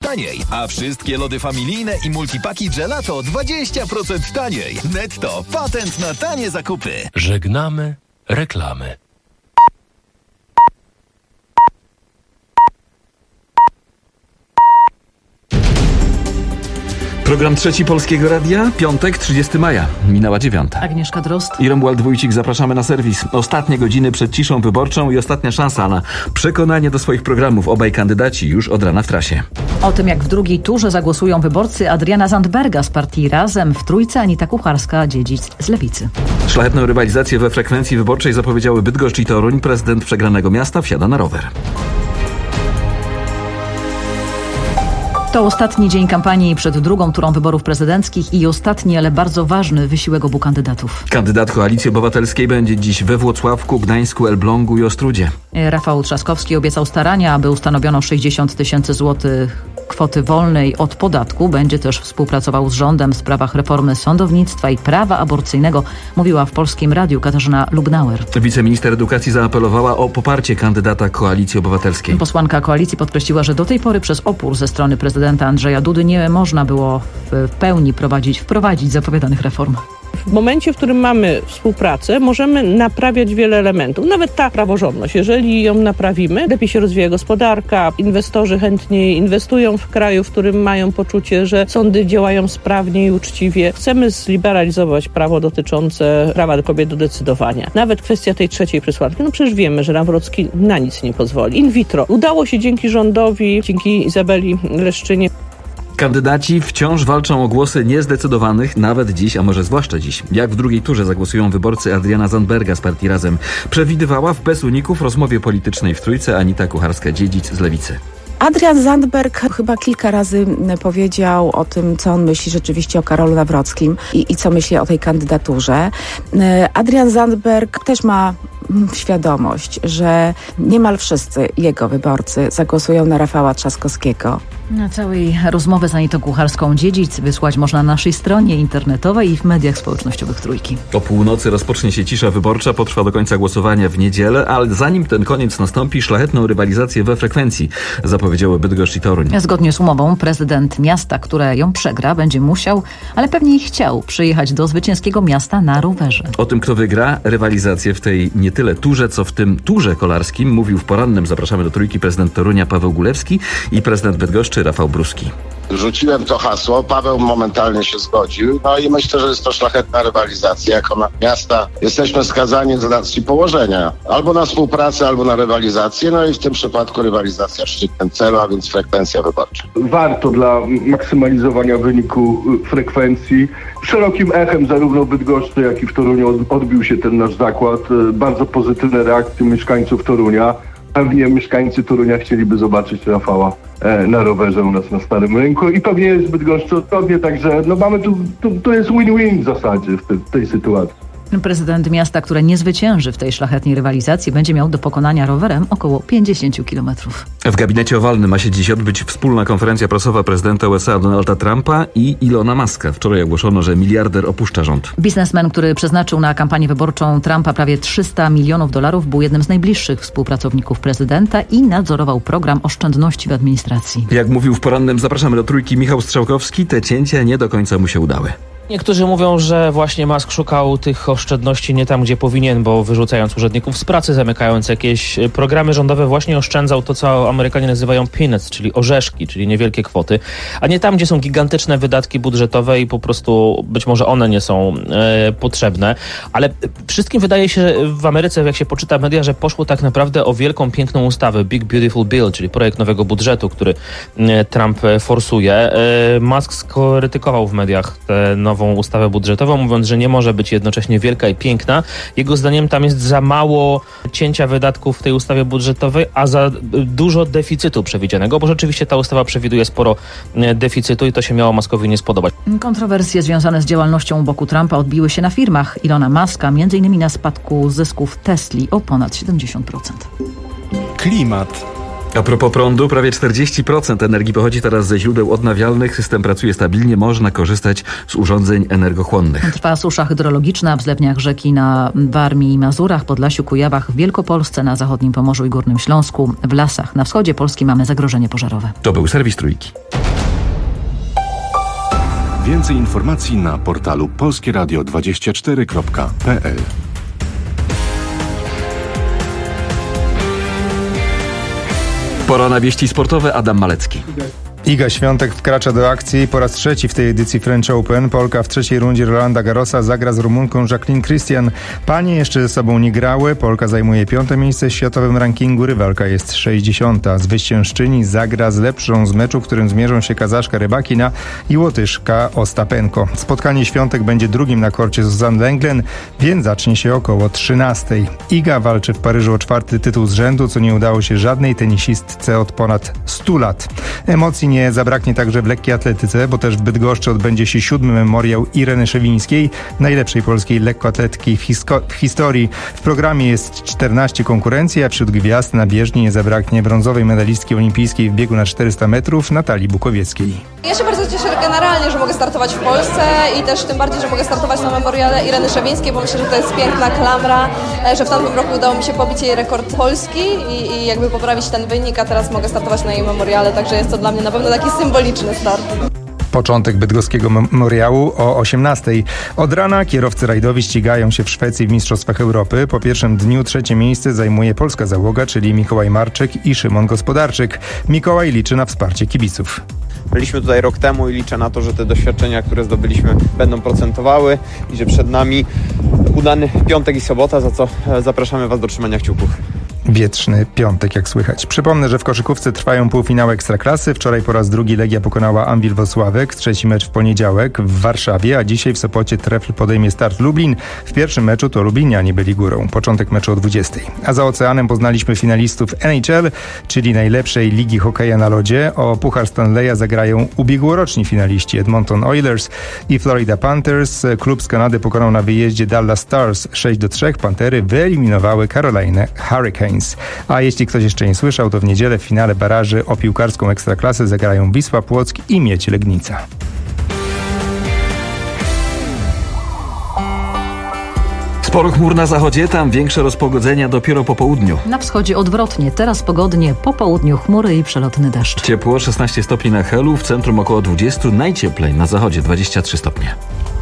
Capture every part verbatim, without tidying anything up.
taniej, a wszystkie lody familijne i multipaki gelato dwadzieścia procent taniej. Netto, patent na tanie zakupy. Żegnamy reklamy. Program Trzeci Polskiego Radia, piątek, trzydziestego maja. Minęła dziewiąta. Agnieszka Drozd i Romuald Wójcik, zapraszamy na serwis. Ostatnie godziny przed ciszą wyborczą i ostatnia szansa na przekonanie do swoich programów. Obaj kandydaci już od rana w trasie. O tym, jak w drugiej turze zagłosują wyborcy Adriana Zandberga z partii Razem, w trójce Anita Kucharska-Dziedzic z Lewicy. Szlachetną rywalizację we frekwencji wyborczej zapowiedziały Bydgoszcz i Toruń. Prezydent przegranego miasta wsiada na rower. To ostatni dzień kampanii przed drugą turą wyborów prezydenckich i ostatni, ale bardzo ważny wysiłek obu kandydatów. Kandydat Koalicji Obywatelskiej będzie dziś we Włocławku, Gdańsku, Elblągu i Ostródzie. Rafał Trzaskowski obiecał starania, aby ustanowiono sześćdziesiąt tysięcy złotych kwoty wolnej od podatku. Będzie też współpracował z rządem w sprawach reformy sądownictwa i prawa aborcyjnego, mówiła w Polskim Radiu Katarzyna Lubnauer. Wiceminister edukacji zaapelowała o poparcie kandydata Koalicji Obywatelskiej. Posłanka koalicji podkreśliła, że do tej pory przez opór ze strony prezydenta Andrzeja Dudy nie można było w pełni prowadzić, wprowadzić zapowiadanych reform. W momencie, w którym mamy współpracę, możemy naprawiać wiele elementów. Nawet ta praworządność. Jeżeli ją naprawimy, lepiej się rozwija gospodarka, inwestorzy chętniej inwestują w kraju, w którym mają poczucie, że sądy działają sprawnie i uczciwie. Chcemy zliberalizować prawo dotyczące prawa kobiet do decydowania. Nawet kwestia tej trzeciej przesłanki. No przecież wiemy, że Nawrocki na nic nie pozwoli. In vitro. Udało się dzięki rządowi, dzięki Izabeli Leszczynie. Kandydaci wciąż walczą o głosy niezdecydowanych, nawet dziś, a może zwłaszcza dziś. Jak w drugiej turze zagłosują wyborcy Adriana Zandberga z partii Razem, przewidywała w bez uników rozmowie politycznej w trójce Anita Kucharska-Dziedzic z Lewicy. Adrian Zandberg chyba kilka razy powiedział o tym, co on myśli rzeczywiście o Karolu Nawrockim i, i co myśli o tej kandydaturze. Adrian Zandberg też ma świadomość, że niemal wszyscy jego wyborcy zagłosują na Rafała Trzaskowskiego. Na całej rozmowy z Anitą Kucharską-Dziedzic wysłać można na naszej stronie internetowej i w mediach społecznościowych Trójki. O północy rozpocznie się cisza wyborcza, potrwa do końca głosowania w niedzielę, ale zanim ten koniec nastąpi, szlachetną rywalizację we frekwencji, zapowiedziały Bydgoszcz i Toruń. Zgodnie z umową prezydent miasta, które ją przegra, będzie musiał, ale pewnie i chciał przyjechać do zwycięskiego miasta na rowerze. O tym, kto wygra rywalizację w tej nie tyle turze, co w tym turze kolarskim, mówił w porannym Zapraszamy do Trójki prezydent Torunia Paweł Gulewski i prezydent Bydgoszczy Rafał Bruski. Rzuciłem to hasło, Paweł momentalnie się zgodził, no i myślę, że jest to szlachetna rywalizacja. Jako na miasta jesteśmy skazani z racji położenia albo na współpracę, albo na rywalizację, no i w tym przypadku rywalizacja w szczytnym celu, a więc frekwencja wyborcza. Warto dla maksymalizowania wyniku frekwencji. Szerokim echem zarówno w Bydgoszczy, jak i w Toruniu odbił się ten nasz zakład. Bardzo pozytywne reakcje mieszkańców Torunia. Pewnie mieszkańcy Torunia chcieliby zobaczyć Rafała na rowerze u nas na Starym Rynku i pewnie jest w Bydgoszczy odwrotnie, także no mamy tu, tu, tu jest win-win w zasadzie w, te, w tej sytuacji. Prezydent miasta, które nie zwycięży w tej szlachetnej rywalizacji, będzie miał do pokonania rowerem około pięćdziesiąt kilometrów. W gabinecie owalnym ma się dziś odbyć wspólna konferencja prasowa prezydenta U S A Donalda Trumpa i Ilona Muska. Wczoraj ogłoszono, że miliarder opuszcza rząd. Biznesmen, który przeznaczył na kampanię wyborczą Trumpa prawie trzysta milionów dolarów, był jednym z najbliższych współpracowników prezydenta i nadzorował program oszczędności w administracji. Jak mówił w porannym Zapraszamy do Trójki Michał Strzałkowski, te cięcia nie do końca mu się udały. Niektórzy mówią, że właśnie Musk szukał tych oszczędności nie tam, gdzie powinien, bo wyrzucając urzędników z pracy, zamykając jakieś programy rządowe, właśnie oszczędzał to, co Amerykanie nazywają peanuts, czyli orzeszki, czyli niewielkie kwoty, a nie tam, gdzie są gigantyczne wydatki budżetowe i po prostu być może one nie są e, potrzebne. Ale wszystkim wydaje się w Ameryce, jak się poczyta media, że poszło tak naprawdę o wielką, piękną ustawę, Big Beautiful Bill, czyli projekt nowego budżetu, który e, Trump forsuje. E, Musk skrytykował w mediach tę nową ustawę budżetową, mówiąc, że nie może być jednocześnie wielka i piękna. Jego zdaniem tam jest za mało cięcia wydatków w tej ustawie budżetowej, a za dużo deficytu przewidzianego, bo rzeczywiście ta ustawa przewiduje sporo deficytu i to się miało Muskowi nie spodobać. Kontrowersje związane z działalnością u boku Trumpa odbiły się na firmach Ilona Muska, między innymi na spadku zysków Tesli o ponad siedemdziesiąt procent. Klimat. A propos prądu, prawie czterdzieści procent energii pochodzi teraz ze źródeł odnawialnych. System pracuje stabilnie, można korzystać z urządzeń energochłonnych. Trwa susza hydrologiczna w zlewniach rzeki na Warmii i Mazurach, Podlasiu, Kujawach, w Wielkopolsce, na zachodnim Pomorzu i Górnym Śląsku. W lasach na wschodzie Polski mamy zagrożenie pożarowe. To był serwis Trójki. Więcej informacji na portalu polskie radio dwadzieścia cztery kropka p l. Pora na wieści sportowe. Adam Malecki. Iga Świątek wkracza do akcji po raz trzeci w tej edycji French Open. Polka w trzeciej rundzie Rolanda Garrosa zagra z Rumunką Jacqueline Christian. Panie jeszcze ze sobą nie grały. Polka zajmuje piąte miejsce w światowym rankingu. Rywalka jest sześćdziesiąta. Zwyciężczyni zagra z lepszą z meczu, w którym zmierzą się Kazaszka Rybakina i Łotyszka Ostapenko. Spotkanie Świątek będzie drugim na korcie Suzanne Lenglen, więc zacznie się około trzynastej. Iga walczy w Paryżu o czwarty tytuł z rzędu, co nie udało się żadnej tenisistce od ponad stu lat. Emocji nie zabraknie także w lekkiej atletyce, bo też w Bydgoszczy odbędzie się siódmy memoriał Ireny Szewińskiej, najlepszej polskiej lekkoatletki w, hisko- w historii. W programie jest czternaście konkurencji, a wśród gwiazd na bieżni nie zabraknie brązowej medalistki olimpijskiej w biegu na czterysta metrów Natalii Bukowieckiej. Ja się bardzo cieszę generalnie, że mogę startować w Polsce i też tym bardziej, że mogę startować na memoriale Ireny Szewińskiej, bo myślę, że to jest piękna klamra, że w tamtym roku udało mi się pobić jej rekord Polski i, i jakby poprawić ten wynik, a teraz mogę startować na jej memoriale, także jest to dla mnie na pewno taki symboliczny start. Początek bydgoskiego memoriału o osiemnastej. Od rana kierowcy rajdowi ścigają się w Szwecji w Mistrzostwach Europy. Po pierwszym dniu trzecie miejsce zajmuje polska załoga, czyli Mikołaj Marczyk i Szymon Gospodarczyk. Mikołaj liczy na wsparcie kibiców. Byliśmy tutaj rok temu i liczę na to, że te doświadczenia, które zdobyliśmy, będą procentowały i że przed nami udany piątek i sobota, za co zapraszamy Was do trzymania kciuków. Wietrzny piątek, jak słychać. Przypomnę, że w koszykówce trwają półfinały Ekstraklasy. Wczoraj po raz drugi Legia pokonała Anwil Włocławek. Trzeci mecz w poniedziałek w Warszawie, a dzisiaj w Sopocie Trefl podejmie start Lublin. W pierwszym meczu to Lublinianie byli górą. Początek meczu o dwudziestej. A za oceanem poznaliśmy finalistów N H L, czyli najlepszej ligi hokeja na lodzie. O Puchar Stanleya zagrają ubiegłoroczni finaliści Edmonton Oilers i Florida Panthers. Klub z Kanady pokonał na wyjeździe Dallas Stars sześć do trzech. Pantery wyeliminowały Carolina Hurricanes. A jeśli ktoś jeszcze nie słyszał, to w niedzielę w finale baraży o piłkarską Ekstraklasę zagrają Wisła Płock i Miedź Legnica. Sporo chmur na zachodzie, tam większe rozpogodzenia dopiero po południu. Na wschodzie odwrotnie, teraz pogodnie, po południu chmury i przelotny deszcz. Ciepło, szesnaście stopni na Helu, w centrum około dwadzieścia, najcieplej na zachodzie dwadzieścia trzy stopnie.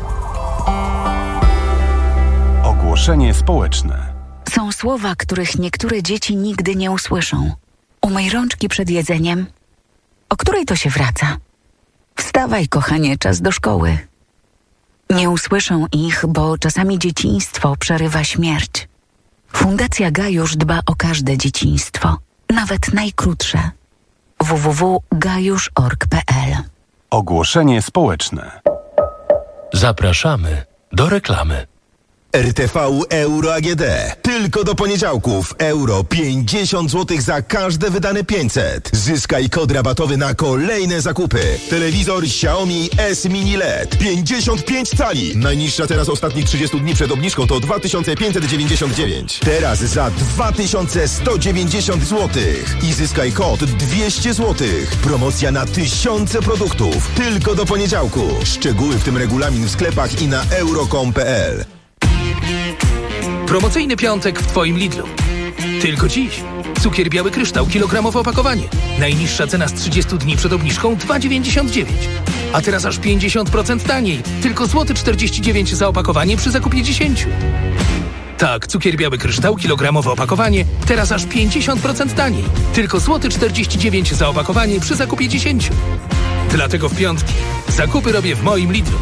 Ogłoszenie społeczne. Są słowa, których niektóre dzieci nigdy nie usłyszą. Umyj rączki przed jedzeniem. O której to się wraca? Wstawaj, kochanie, czas do szkoły. Nie usłyszą ich, bo czasami dzieciństwo przerywa śmierć. Fundacja Gajusz dba o każde dzieciństwo, nawet najkrótsze. w w w kropka gajusz kropka org kropka p l. Ogłoszenie społeczne. Zapraszamy do reklamy. R T V Euro A G D. Tylko do poniedziałków. Euro pięćdziesiąt złotych za każde wydane pięćset. Zyskaj kod rabatowy na kolejne zakupy. Telewizor Xiaomi S Mini L E D. pięćdziesiąt pięć cali. Najniższa teraz ostatnich trzydziestu dni przed obniżką to dwa tysiące pięćset dziewięćdziesiąt dziewięć. Teraz za dwa tysiące sto dziewięćdziesiąt złotych. I zyskaj kod dwieście złotych. Promocja na tysiące produktów. Tylko do poniedziałku. Szczegóły, w tym regulamin w sklepach i na euro kropka com kropka p l. Promocyjny piątek w Twoim Lidlu. Tylko dziś. Cukier biały kryształ, kilogramowe opakowanie. Najniższa cena z trzydziestu dni przed obniżką dwa dziewięćdziesiąt dziewięć. A teraz aż pięćdziesiąt procent taniej. Tylko złoty czterdzieści dziewięć za opakowanie przy zakupie dziesięć. Tak, cukier biały kryształ, kilogramowe opakowanie. Teraz aż pięćdziesiąt procent taniej. Tylko złoty czterdzieści dziewięć za opakowanie przy zakupie dziesięć. Dlatego w piątki zakupy robię w moim Lidlu.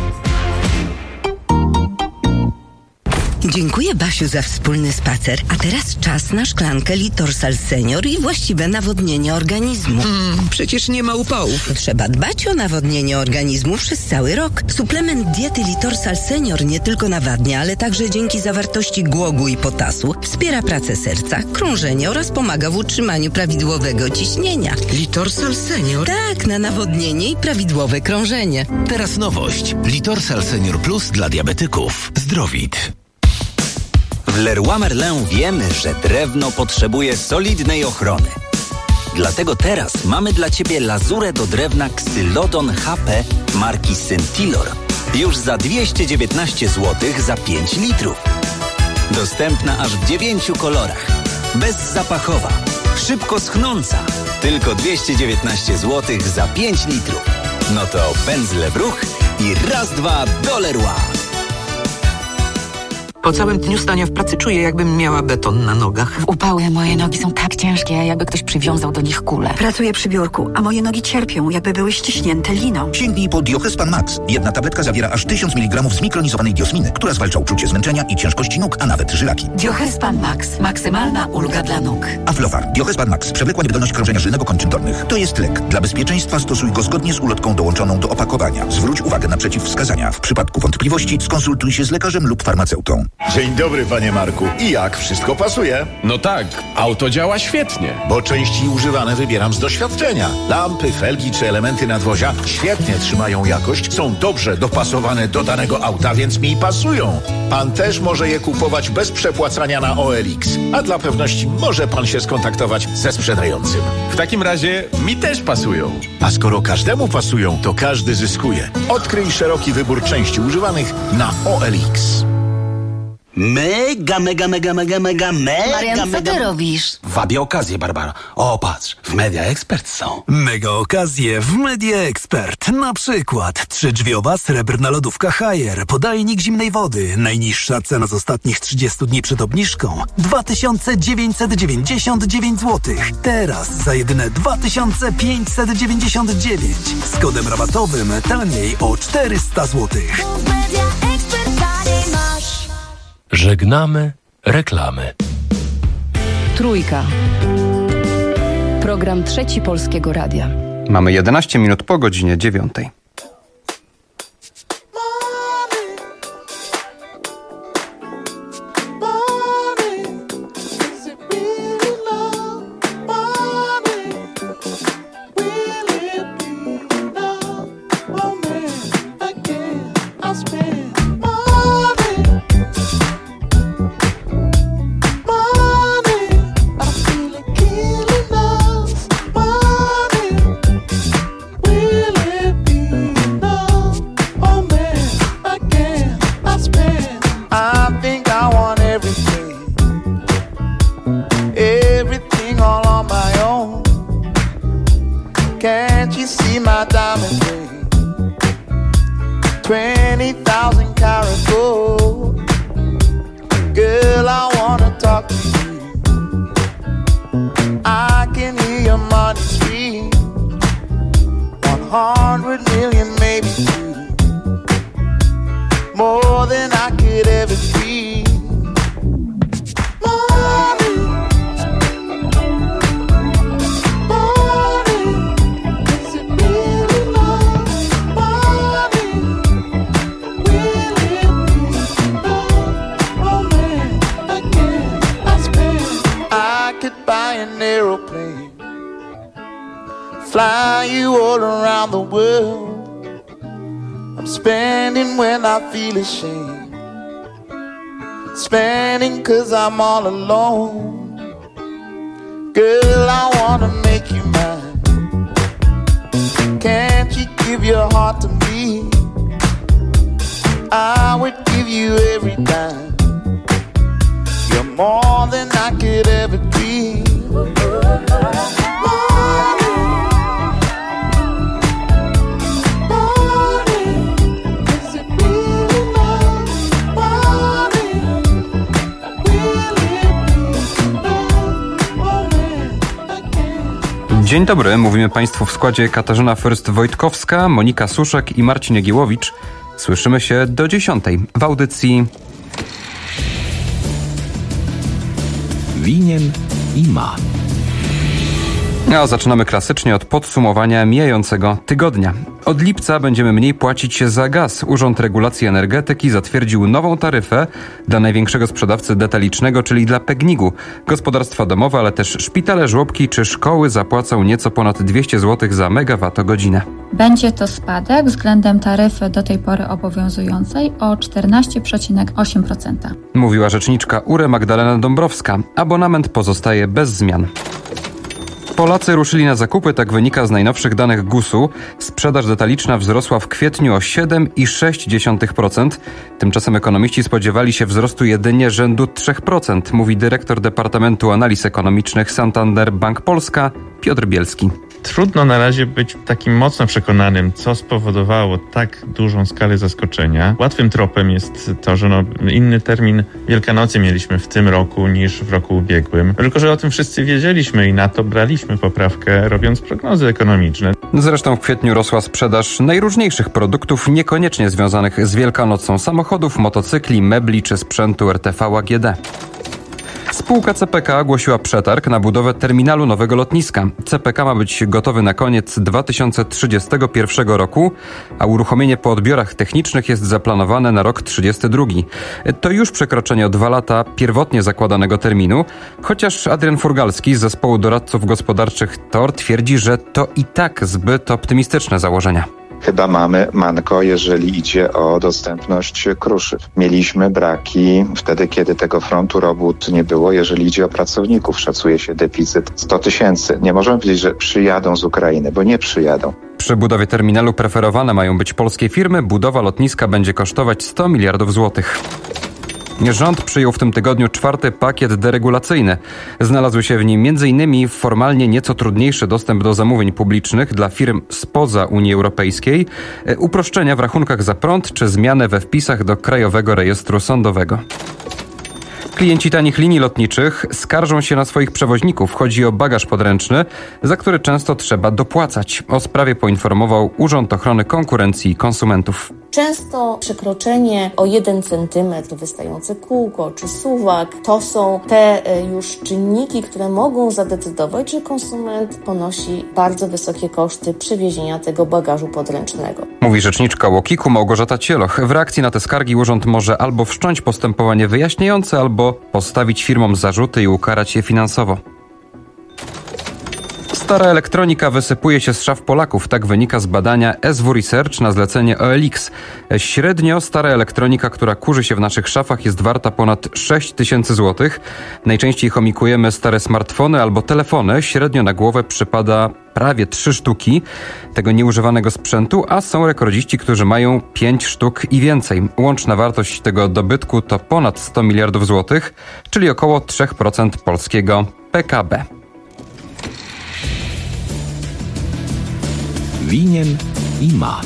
Dziękuję, Basiu, za wspólny spacer. A teraz czas na szklankę Litorsal Senior i właściwe nawodnienie organizmu. Hmm, przecież nie ma upałów. Trzeba dbać o nawodnienie organizmu przez cały rok. Suplement diety Litorsal Senior nie tylko nawadnia, ale także dzięki zawartości głogu i potasu wspiera pracę serca, krążenie oraz pomaga w utrzymaniu prawidłowego ciśnienia. Litorsal Senior? Tak, na nawodnienie i prawidłowe krążenie. Teraz nowość. Litorsal Senior Plus dla diabetyków. Zdrowit. W Leroy Merlin wiemy, że drewno potrzebuje solidnej ochrony. Dlatego teraz mamy dla Ciebie lazurę do drewna Xylodon H P marki Sentilor. Już za dwieście dziewiętnaście złotych za pięć litrów. Dostępna aż w dziewięciu kolorach. Bezzapachowa, szybko schnąca. Tylko dwieście dziewiętnaście złotych za pięć litrów. No to pędzle w ruch i raz, dwa do Leroy. Po całym dniu stania w pracy czuję, jakbym miała beton na nogach. W upały moje nogi są tak ciężkie, jakby ktoś przywiązał do nich kulę. Pracuję przy biurku, a moje nogi cierpią, jakby były ściśnięte liną. Sięgnij po Diochespan Max. Jedna tabletka zawiera aż tysiąc miligramów zmikronizowanej diosminy, która zwalcza uczucie zmęczenia i ciężkości nóg, a nawet żylaki. Diochespan Max. Maksymalna ulga dla nóg. Aflofar. Diochespan Max. Przewlekła niewydolność krążenia żylnego kończyn dolnych. To jest lek. Dla bezpieczeństwa stosuj go zgodnie z ulotką dołączoną do opakowania. Zwróć uwagę na przeciwwskazania. W przypadku wątpliwości skonsultuj się z lekarzem lub farmaceutą. Dzień dobry, panie Marku. I jak? Wszystko pasuje? No tak, auto działa świetnie. Bo części używane wybieram z doświadczenia. Lampy, felgi czy elementy nadwozia świetnie trzymają jakość, są dobrze dopasowane do danego auta, więc mi pasują. Pan też może je kupować bez przepłacania na O L X. A dla pewności może pan się skontaktować ze sprzedającym. W takim razie mi też pasują. A skoro każdemu pasują, to każdy zyskuje. Odkryj szeroki wybór części używanych na O L X. Mega, mega, mega, mega, mega, mega, Marian, co mega... ty robisz? Wabię okazję, Barbara. O, patrz, w Media Expert są. Mega okazje w Media Expert. Na przykład trzydrzwiowa srebrna lodówka Haier, podajnik zimnej wody. Najniższa cena z ostatnich trzydziestu dni przed obniżką dwa tysiące dziewięćset dziewięćdziesiąt dziewięć złotych. Teraz za jedyne dwa tysiące pięćset dziewięćdziesiąt dziewięć. Z kodem rabatowym taniej o czterysta złotych. Żegnamy reklamy. Trójka. Program Trzeci Polskiego Radia. Mamy jedenaście minut po godzinie dziewiątej. Feel ashamed, spending cause I'm all alone. Girl, I wanna make you mine. Can't you give your heart to me? I would give you every dime. You're more than I could ever dream. Dzień dobry, mówimy Państwu w składzie Katarzyna Fürst-Wojtkowska, Monika Suszek i Marcin Jagiełowicz. Słyszymy się do dziesiątej w audycji Winien i ma. A zaczynamy klasycznie od podsumowania mijającego tygodnia. Od lipca będziemy mniej płacić za gaz. Urząd Regulacji Energetyki zatwierdził nową taryfę dla największego sprzedawcy detalicznego, czyli dla Pegnigu. Gospodarstwa domowe, ale też szpitale, żłobki czy szkoły zapłacą nieco ponad dwieście złotych za megawattogodzinę. Będzie to spadek względem taryfy do tej pory obowiązującej o czternaście przecinek osiem procent. Mówiła rzeczniczka U R E Magdalena Dąbrowska. Abonament pozostaje bez zmian. Polacy ruszyli na zakupy, tak wynika z najnowszych danych gusu. Sprzedaż detaliczna wzrosła w kwietniu o siedem przecinek sześć procent. Tymczasem ekonomiści spodziewali się wzrostu jedynie rzędu trzy procent, mówi dyrektor Departamentu Analiz Ekonomicznych Santander Bank Polska Piotr Bielski. Trudno na razie być takim mocno przekonanym, co spowodowało tak dużą skalę zaskoczenia. Łatwym tropem jest to, że no, inny termin Wielkanocy mieliśmy w tym roku niż w roku ubiegłym. Tylko że o tym wszyscy wiedzieliśmy i na to braliśmy poprawkę, robiąc prognozy ekonomiczne. Zresztą w kwietniu rosła sprzedaż najróżniejszych produktów, niekoniecznie związanych z Wielkanocą: samochodów, motocykli, mebli czy sprzętu R T V A G D. Spółka C P K ogłosiła przetarg na budowę terminalu nowego lotniska. C P K ma być gotowy na koniec dwa tysiące trzydziestego pierwszego roku, a uruchomienie po odbiorach technicznych jest zaplanowane na rok trzydziesty drugi. To już przekroczenie o dwa lata pierwotnie zakładanego terminu, chociaż Adrian Furgalski z zespołu doradców gospodarczych T O R twierdzi, że to i tak zbyt optymistyczne założenia. Chyba mamy manko, jeżeli idzie o dostępność kruszyw. Mieliśmy braki wtedy, kiedy tego frontu robót nie było. Jeżeli idzie o pracowników, szacuje się deficyt sto tysięcy. Nie możemy powiedzieć, że przyjadą z Ukrainy, bo nie przyjadą. Przy budowie terminalu preferowane mają być polskie firmy. Budowa lotniska będzie kosztować sto miliardów złotych. Rząd przyjął w tym tygodniu czwarty pakiet deregulacyjny. Znalazły się w nim m in formalnie nieco trudniejszy dostęp do zamówień publicznych dla firm spoza Unii Europejskiej, uproszczenia w rachunkach za prąd czy zmiany we wpisach do Krajowego Rejestru Sądowego. Klienci tanich linii lotniczych skarżą się na swoich przewoźników. Chodzi o bagaż podręczny, za który często trzeba dopłacać. O sprawie poinformował Urząd Ochrony Konkurencji i Konsumentów. Często przekroczenie o jeden centymetr, wystające kółko czy suwak, to są te już czynniki, które mogą zadecydować, że konsument ponosi bardzo wysokie koszty przewiezienia tego bagażu podręcznego. Mówi rzeczniczka UOKiK-u Małgorzata Cieloch. W reakcji na te skargi urząd może albo wszcząć postępowanie wyjaśniające, albo postawić firmom zarzuty i ukarać je finansowo. Stara elektronika wysypuje się z szaf Polaków, tak wynika z badania S W Research na zlecenie O L X. Średnio stara elektronika, która kurzy się w naszych szafach, jest warta ponad sześć tysięcy złotych. Najczęściej chomikujemy stare smartfony albo telefony. Średnio na głowę przypada prawie trzy sztuki tego nieużywanego sprzętu, a są rekordziści, którzy mają pięć sztuk i więcej. Łączna wartość tego dobytku to ponad sto miliardów złotych, czyli około trzy procent polskiego P K B. Winien i ma.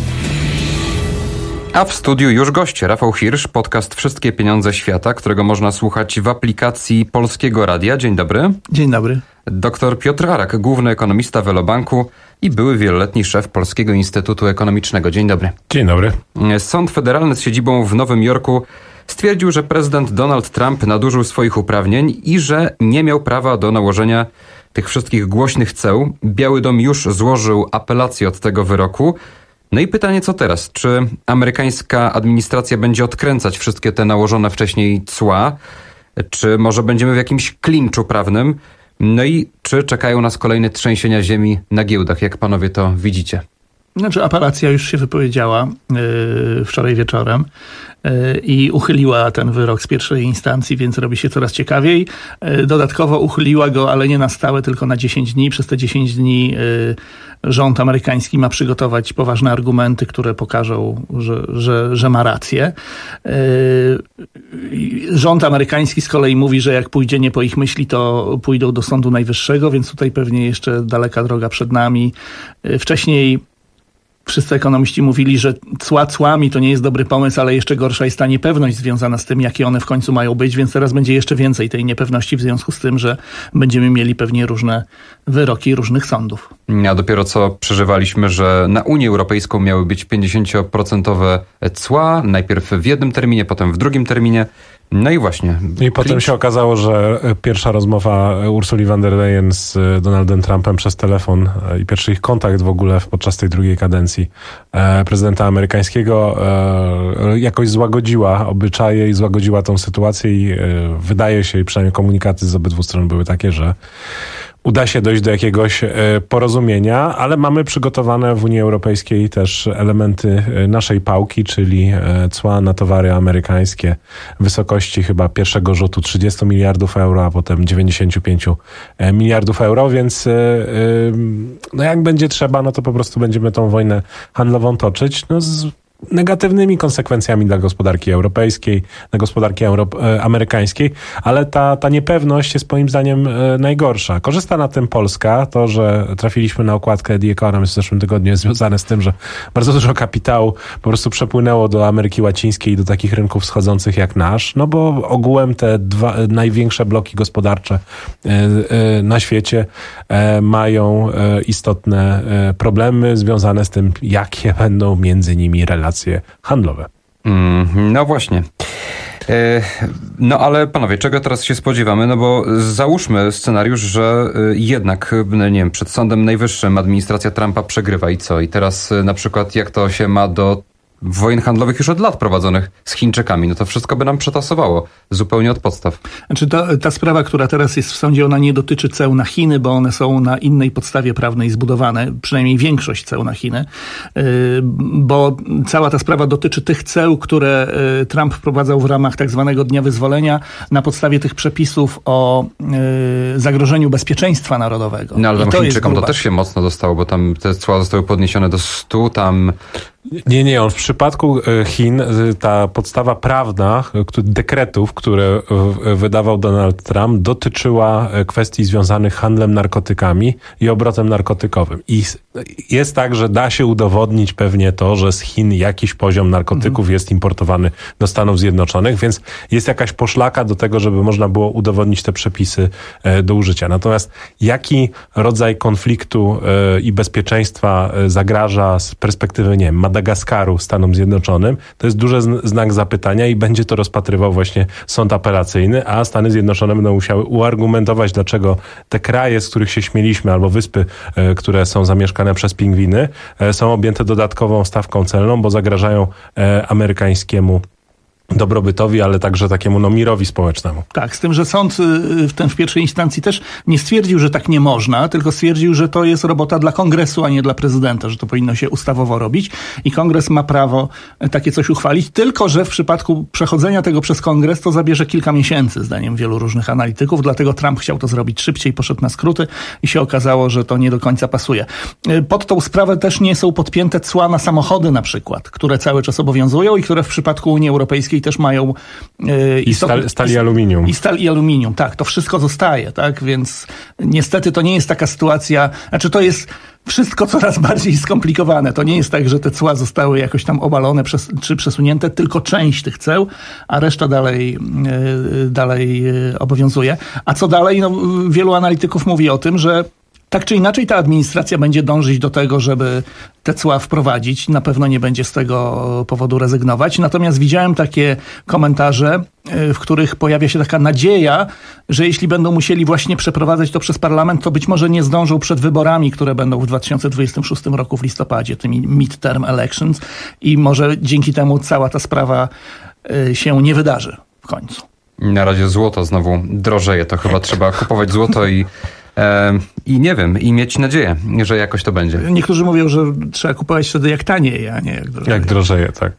A w studiu już goście. Rafał Hirsch, podcast Wszystkie Pieniądze Świata, którego można słuchać w aplikacji Polskiego Radia. Dzień dobry. Dzień dobry. Doktor Piotr Arak, główny ekonomista Velobanku i były wieloletni szef Polskiego Instytutu Ekonomicznego. Dzień dobry. Dzień dobry. Sąd federalny z siedzibą w Nowym Jorku stwierdził, że prezydent Donald Trump nadużył swoich uprawnień i że nie miał prawa do nałożenia tych wszystkich głośnych ceł. Biały Dom już złożył apelację od tego wyroku. No i pytanie, co teraz? Czy amerykańska administracja będzie odkręcać wszystkie te nałożone wcześniej cła? Czy może będziemy w jakimś klinczu prawnym? No i czy czekają nas kolejne trzęsienia ziemi na giełdach? Jak panowie to widzicie? Znaczy, apelacja już się wypowiedziała yy, wczoraj wieczorem yy, i uchyliła ten wyrok z pierwszej instancji, więc robi się coraz ciekawiej. Yy, dodatkowo uchyliła go, ale nie na stałe, tylko na dziesięć dni. Przez te dziesięć dni yy, rząd amerykański ma przygotować poważne argumenty, które pokażą, że, że, że ma rację. Yy, rząd amerykański z kolei mówi, że jak pójdzie nie po ich myśli, to pójdą do Sądu Najwyższego, więc tutaj pewnie jeszcze daleka droga przed nami. Yy, wcześniej wszyscy ekonomiści mówili, że cła cłami to nie jest dobry pomysł, ale jeszcze gorsza jest ta niepewność związana z tym, jakie one w końcu mają być, więc teraz będzie jeszcze więcej tej niepewności w związku z tym, że będziemy mieli pewnie różne wyroki różnych sądów. A dopiero co przeżywaliśmy, że na Unię Europejską miały być pięćdziesięcioprocentowe cła, najpierw w jednym terminie, potem w drugim terminie. No i właśnie. I potem się okazało, że pierwsza rozmowa Ursuli von der Leyen z Donaldem Trumpem przez telefon i pierwszy ich kontakt w ogóle podczas tej drugiej kadencji prezydenta amerykańskiego jakoś złagodziła obyczaje i złagodziła tą sytuację i wydaje się, i przynajmniej komunikaty z obydwu stron były takie, że uda się dojść do jakiegoś porozumienia, ale mamy przygotowane w Unii Europejskiej też elementy naszej pałki, czyli cła na towary amerykańskie w wysokości chyba pierwszego rzutu trzydzieści miliardów euro, a potem dziewięćdziesiąt pięć miliardów euro, więc no jak będzie trzeba, no to po prostu będziemy tą wojnę handlową toczyć. No z negatywnymi konsekwencjami dla gospodarki europejskiej, dla gospodarki euro- amerykańskiej, ale ta, ta niepewność jest moim zdaniem najgorsza. Korzysta na tym Polska. To, że trafiliśmy na okładkę The Economist w zeszłym tygodniu jest związane z tym, że bardzo dużo kapitału po prostu przepłynęło do Ameryki Łacińskiej i do takich rynków wschodzących jak nasz, no bo ogółem te dwa największe bloki gospodarcze na świecie mają istotne problemy związane z tym, jakie będą między nimi relacje handlowe. Mm, no właśnie. No ale panowie, czego teraz się spodziewamy? No bo załóżmy scenariusz, że jednak, no nie wiem, przed Sądem Najwyższym administracja Trumpa przegrywa i co? I teraz na przykład jak to się ma do wojen handlowych już od lat prowadzonych z Chińczykami, no to wszystko by nam przetasowało zupełnie od podstaw. Znaczy ta, ta sprawa, która teraz jest w sądzie, ona nie dotyczy ceł na Chiny, bo one są na innej podstawie prawnej zbudowane, przynajmniej większość ceł na Chiny, yy, bo cała ta sprawa dotyczy tych ceł, które yy, Trump wprowadzał w ramach tak zwanego Dnia Wyzwolenia na podstawie tych przepisów o yy, zagrożeniu bezpieczeństwa narodowego. No ale tam Chińczykom to też się mocno dostało, bo tam te cła zostały podniesione do stu, tam... Nie, nie, on w przypadku Chin ta podstawa prawna dekretów, które wydawał Donald Trump, dotyczyła kwestii związanych z handlem narkotykami i obrotem narkotykowym. I jest tak, że da się udowodnić pewnie to, że z Chin jakiś poziom narkotyków mhm. jest importowany do Stanów Zjednoczonych, więc jest jakaś poszlaka do tego, żeby można było udowodnić te przepisy do użycia. Natomiast jaki rodzaj konfliktu i bezpieczeństwa zagraża z perspektywy, nie wiem, Madagaskaru Stanom Zjednoczonym, to jest duży znak zapytania i będzie to rozpatrywał właśnie sąd apelacyjny, a Stany Zjednoczone będą musiały uargumentować, dlaczego te kraje, z których się śmieliśmy, albo wyspy, które są zamieszkane przez pingwiny, są objęte dodatkową stawką celną, bo zagrażają amerykańskiemu dobrobytowi, ale także takiemu no, mirowi społecznemu. Tak, z tym, że sąd w, ten, w pierwszej instancji też nie stwierdził, że tak nie można, tylko stwierdził, że to jest robota dla kongresu, a nie dla prezydenta, że to powinno się ustawowo robić i kongres ma prawo takie coś uchwalić, tylko że w przypadku przechodzenia tego przez kongres to zabierze kilka miesięcy, zdaniem wielu różnych analityków, dlatego Trump chciał to zrobić szybciej, poszedł na skróty i się okazało, że to nie do końca pasuje. Pod tą sprawę też nie są podpięte cła na samochody na przykład, które cały czas obowiązują i które w przypadku Unii Europejskiej też mają yy, i stal, stal i aluminium. I stal i aluminium, tak. To wszystko zostaje, tak? Więc niestety to nie jest taka sytuacja, znaczy to jest wszystko coraz bardziej skomplikowane. To nie jest tak, że te cła zostały jakoś tam obalone przez, czy przesunięte, tylko część tych ceł, a reszta dalej, yy, dalej yy, obowiązuje. A co dalej? No, wielu analityków mówi o tym, że tak czy inaczej ta administracja będzie dążyć do tego, żeby te cła wprowadzić. Na pewno nie będzie z tego powodu rezygnować. Natomiast widziałem takie komentarze, w których pojawia się taka nadzieja, że jeśli będą musieli właśnie przeprowadzać to przez parlament, to być może nie zdążą przed wyborami, które będą w dwa tysiące dwudziestym szóstym roku w listopadzie, tymi midterm elections i może dzięki temu cała ta sprawa się nie wydarzy w końcu. Na razie złoto znowu drożeje. To chyba trzeba kupować złoto i I nie wiem, i mieć nadzieję, że jakoś to będzie. Niektórzy mówią, że trzeba kupować wtedy jak taniej, a nie jak drożeje. Jak drożeje, tak.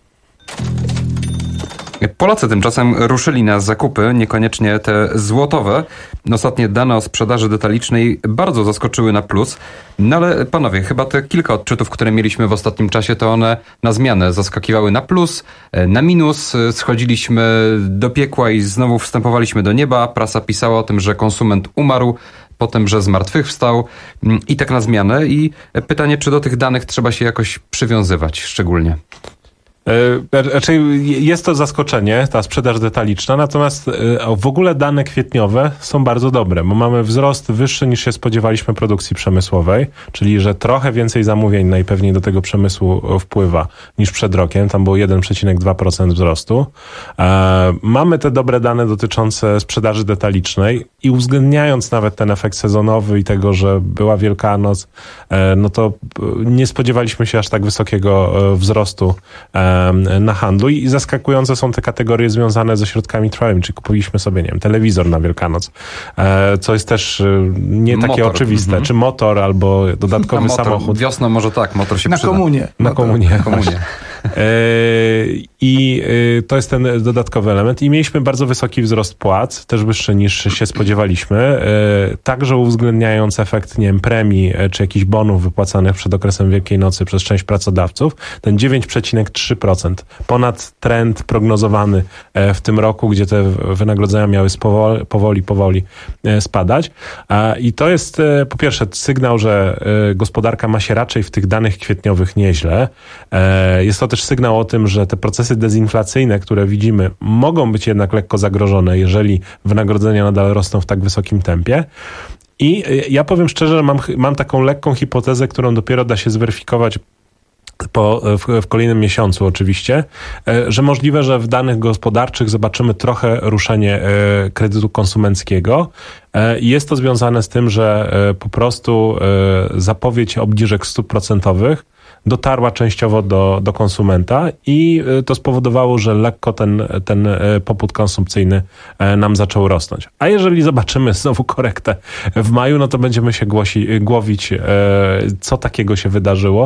Polacy tymczasem ruszyli na zakupy, niekoniecznie te złotowe. Ostatnie dane o sprzedaży detalicznej bardzo zaskoczyły na plus. No ale panowie, chyba te kilka odczytów, które mieliśmy w ostatnim czasie, to one na zmianę zaskakiwały na plus, na minus. Schodziliśmy do piekła i znowu wstępowaliśmy do nieba. Prasa pisała o tym, że konsument umarł, potem, że zmartwychwstał i tak na zmianę. I pytanie, czy do tych danych trzeba się jakoś przywiązywać szczególnie? Raczej jest to zaskoczenie, ta sprzedaż detaliczna, natomiast w ogóle dane kwietniowe są bardzo dobre, bo mamy wzrost wyższy niż się spodziewaliśmy produkcji przemysłowej, czyli że trochę więcej zamówień najpewniej do tego przemysłu wpływa niż przed rokiem, tam było jeden przecinek dwa procent wzrostu. Mamy te dobre dane dotyczące sprzedaży detalicznej i uwzględniając nawet ten efekt sezonowy i tego, że była Wielkanoc, no to nie spodziewaliśmy się aż tak wysokiego wzrostu na handlu i zaskakujące są te kategorie związane ze środkami trwalnymi, czyli kupiliśmy sobie, nie wiem, telewizor na Wielkanoc, co jest też nie takie motor. Oczywiste, mm-hmm. czy motor albo dodatkowy motor. samochód. Wiosną może tak, motor się na przyda. Komunie. Na komunie. Na komunie. I to jest ten dodatkowy element. I mieliśmy bardzo wysoki wzrost płac, też wyższy niż się spodziewaliśmy. Także uwzględniając efekt, nie wiem, premii czy jakichś bonów wypłacanych przed okresem Wielkiej Nocy przez część pracodawców, ten dziewięć przecinek trzy procent. Ponad trend prognozowany w tym roku, gdzie te wynagrodzenia miały powoli, powoli, powoli spadać. I to jest po pierwsze sygnał, że gospodarka ma się raczej w tych danych kwietniowych nieźle. Jest to też sygnał o tym, że te procesy dezinflacyjne, które widzimy, mogą być jednak lekko zagrożone, jeżeli wynagrodzenia nadal rosną w tak wysokim tempie. I ja powiem szczerze, że mam, mam taką lekką hipotezę, którą dopiero da się zweryfikować Po, w, w kolejnym miesiącu oczywiście, że możliwe, że w danych gospodarczych zobaczymy trochę ruszenie kredytu konsumenckiego. I jest to związane z tym, że po prostu zapowiedź obniżek stóp procentowych dotarła częściowo do, do konsumenta i to spowodowało, że lekko ten, ten popyt konsumpcyjny nam zaczął rosnąć. A jeżeli zobaczymy znowu korektę w maju, no to będziemy się głosi, głowić, co takiego się wydarzyło,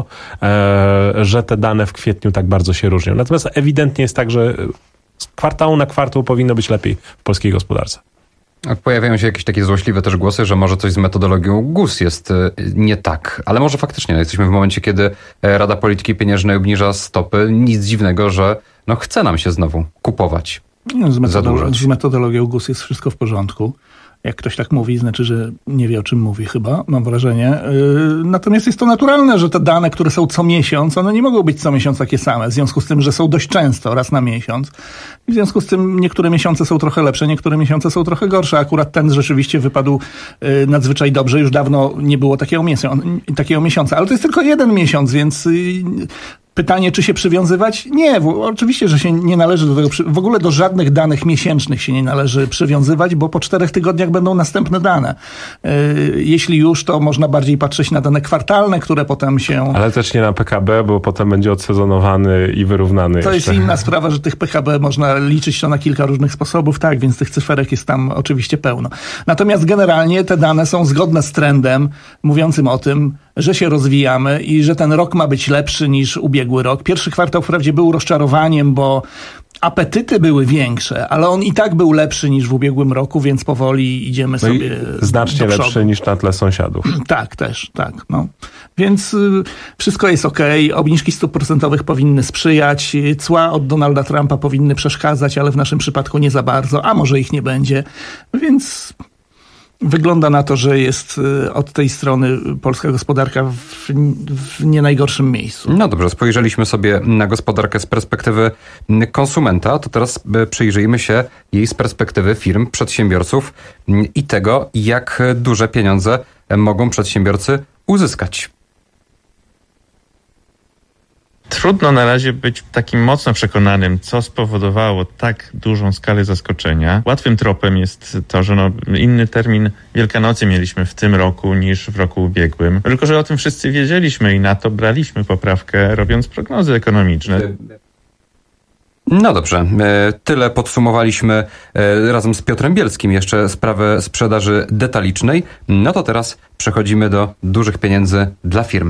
że te dane w kwietniu tak bardzo się różnią. Natomiast ewidentnie jest tak, że z kwartału na kwartał powinno być lepiej w polskiej gospodarce. Pojawiają się jakieś takie złośliwe też głosy, że może coś z metodologią G U S jest nie tak. Ale może faktycznie no jesteśmy w momencie, kiedy Rada Polityki Pieniężnej obniża stopy. Nic dziwnego, że no chce nam się znowu kupować. No, z, metodolo- z metodologią G U S jest wszystko w porządku. Jak ktoś tak mówi, znaczy, że nie wie, o czym mówi chyba, mam wrażenie. Yy, natomiast jest to naturalne, że te dane, które są co miesiąc, one nie mogą być co miesiąc takie same, w związku z tym, że są dość często, raz na miesiąc. I w związku z tym niektóre miesiące są trochę lepsze, niektóre miesiące są trochę gorsze. Akurat ten rzeczywiście wypadł yy, nadzwyczaj dobrze. Już dawno nie było takiego, miesiąc, takiego miesiąca. Ale to jest tylko jeden miesiąc, więc... Yy, Pytanie, czy się przywiązywać? Nie, w, oczywiście, że się nie należy do tego, w ogóle do żadnych danych miesięcznych się nie należy przywiązywać, bo po czterech tygodniach będą następne dane. Yy, jeśli już, to można bardziej patrzeć na dane kwartalne, które potem się... Ale też nie na P K B, bo potem będzie odsezonowany i wyrównany To jeszcze. jest inna sprawa, że tych P K B można liczyć to na kilka różnych sposobów, tak, więc tych cyferek jest tam oczywiście pełno. Natomiast generalnie te dane są zgodne z trendem mówiącym o tym, że się rozwijamy i że ten rok ma być lepszy niż ubiegły rok. Pierwszy kwartał wprawdzie był rozczarowaniem, bo apetyty były większe, ale on i tak był lepszy niż w ubiegłym roku, więc powoli idziemy no sobie znacznie do przodu. Lepszy niż na tle sąsiadów. Tak, też, tak. No. Więc y, wszystko jest okej. Okay. Obniżki stóp procentowych powinny sprzyjać. Cła od Donalda Trumpa powinny przeszkadzać, ale w naszym przypadku nie za bardzo, a może ich nie będzie. Więc... Wygląda na to, że jest od tej strony polska gospodarka w, w nie najgorszym miejscu. No dobrze, spojrzeliśmy sobie na gospodarkę z perspektywy konsumenta, to teraz przyjrzyjmy się jej z perspektywy firm, przedsiębiorców i tego, jak duże pieniądze mogą przedsiębiorcy uzyskać. Trudno na razie być takim mocno przekonanym, co spowodowało tak dużą skalę zaskoczenia. Łatwym tropem jest to, że no, inny termin Wielkanocy mieliśmy w tym roku niż w roku ubiegłym. Tylko że o tym wszyscy wiedzieliśmy i na to braliśmy poprawkę, robiąc prognozy ekonomiczne. No dobrze, tyle podsumowaliśmy razem z Piotrem Bielskim jeszcze sprawę sprzedaży detalicznej. No to teraz przechodzimy do dużych pieniędzy dla firm.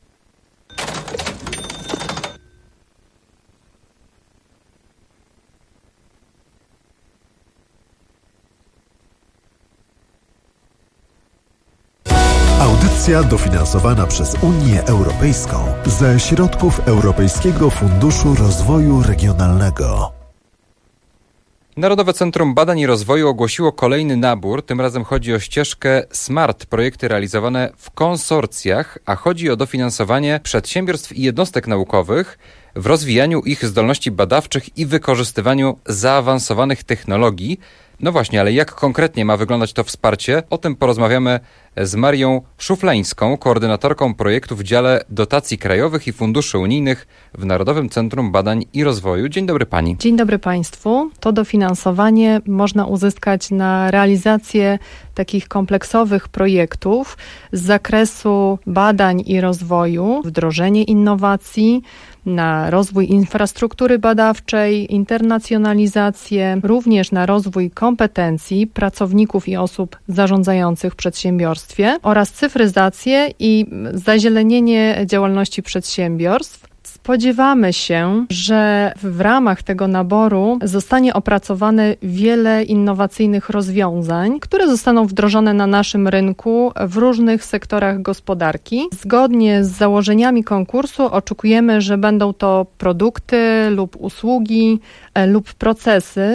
Audycja dofinansowana przez Unię Europejską ze środków Europejskiego Funduszu Rozwoju Regionalnego. Narodowe Centrum Badań i Rozwoju ogłosiło kolejny nabór. Tym razem chodzi o ścieżkę SMART, projekty realizowane w konsorcjach, a chodzi o dofinansowanie przedsiębiorstw i jednostek naukowych w rozwijaniu ich zdolności badawczych i wykorzystywaniu zaawansowanych technologii. No właśnie, ale jak konkretnie ma wyglądać to wsparcie? O tym porozmawiamy z Marią Szuflańską, koordynatorką projektu w dziale dotacji krajowych i funduszy unijnych w Narodowym Centrum Badań i Rozwoju. Dzień dobry pani. Dzień dobry państwu. To dofinansowanie można uzyskać na realizację takich kompleksowych projektów z zakresu badań i rozwoju, wdrożenie innowacji, na rozwój infrastruktury badawczej, internacjonalizację, również na rozwój kompetencji pracowników i osób zarządzających w przedsiębiorstwie oraz cyfryzację i zazielenienie działalności przedsiębiorstw. Spodziewamy się, że w ramach tego naboru zostanie opracowane wiele innowacyjnych rozwiązań, które zostaną wdrożone na naszym rynku w różnych sektorach gospodarki. Zgodnie z założeniami konkursu oczekujemy, że będą to produkty lub usługi lub procesy,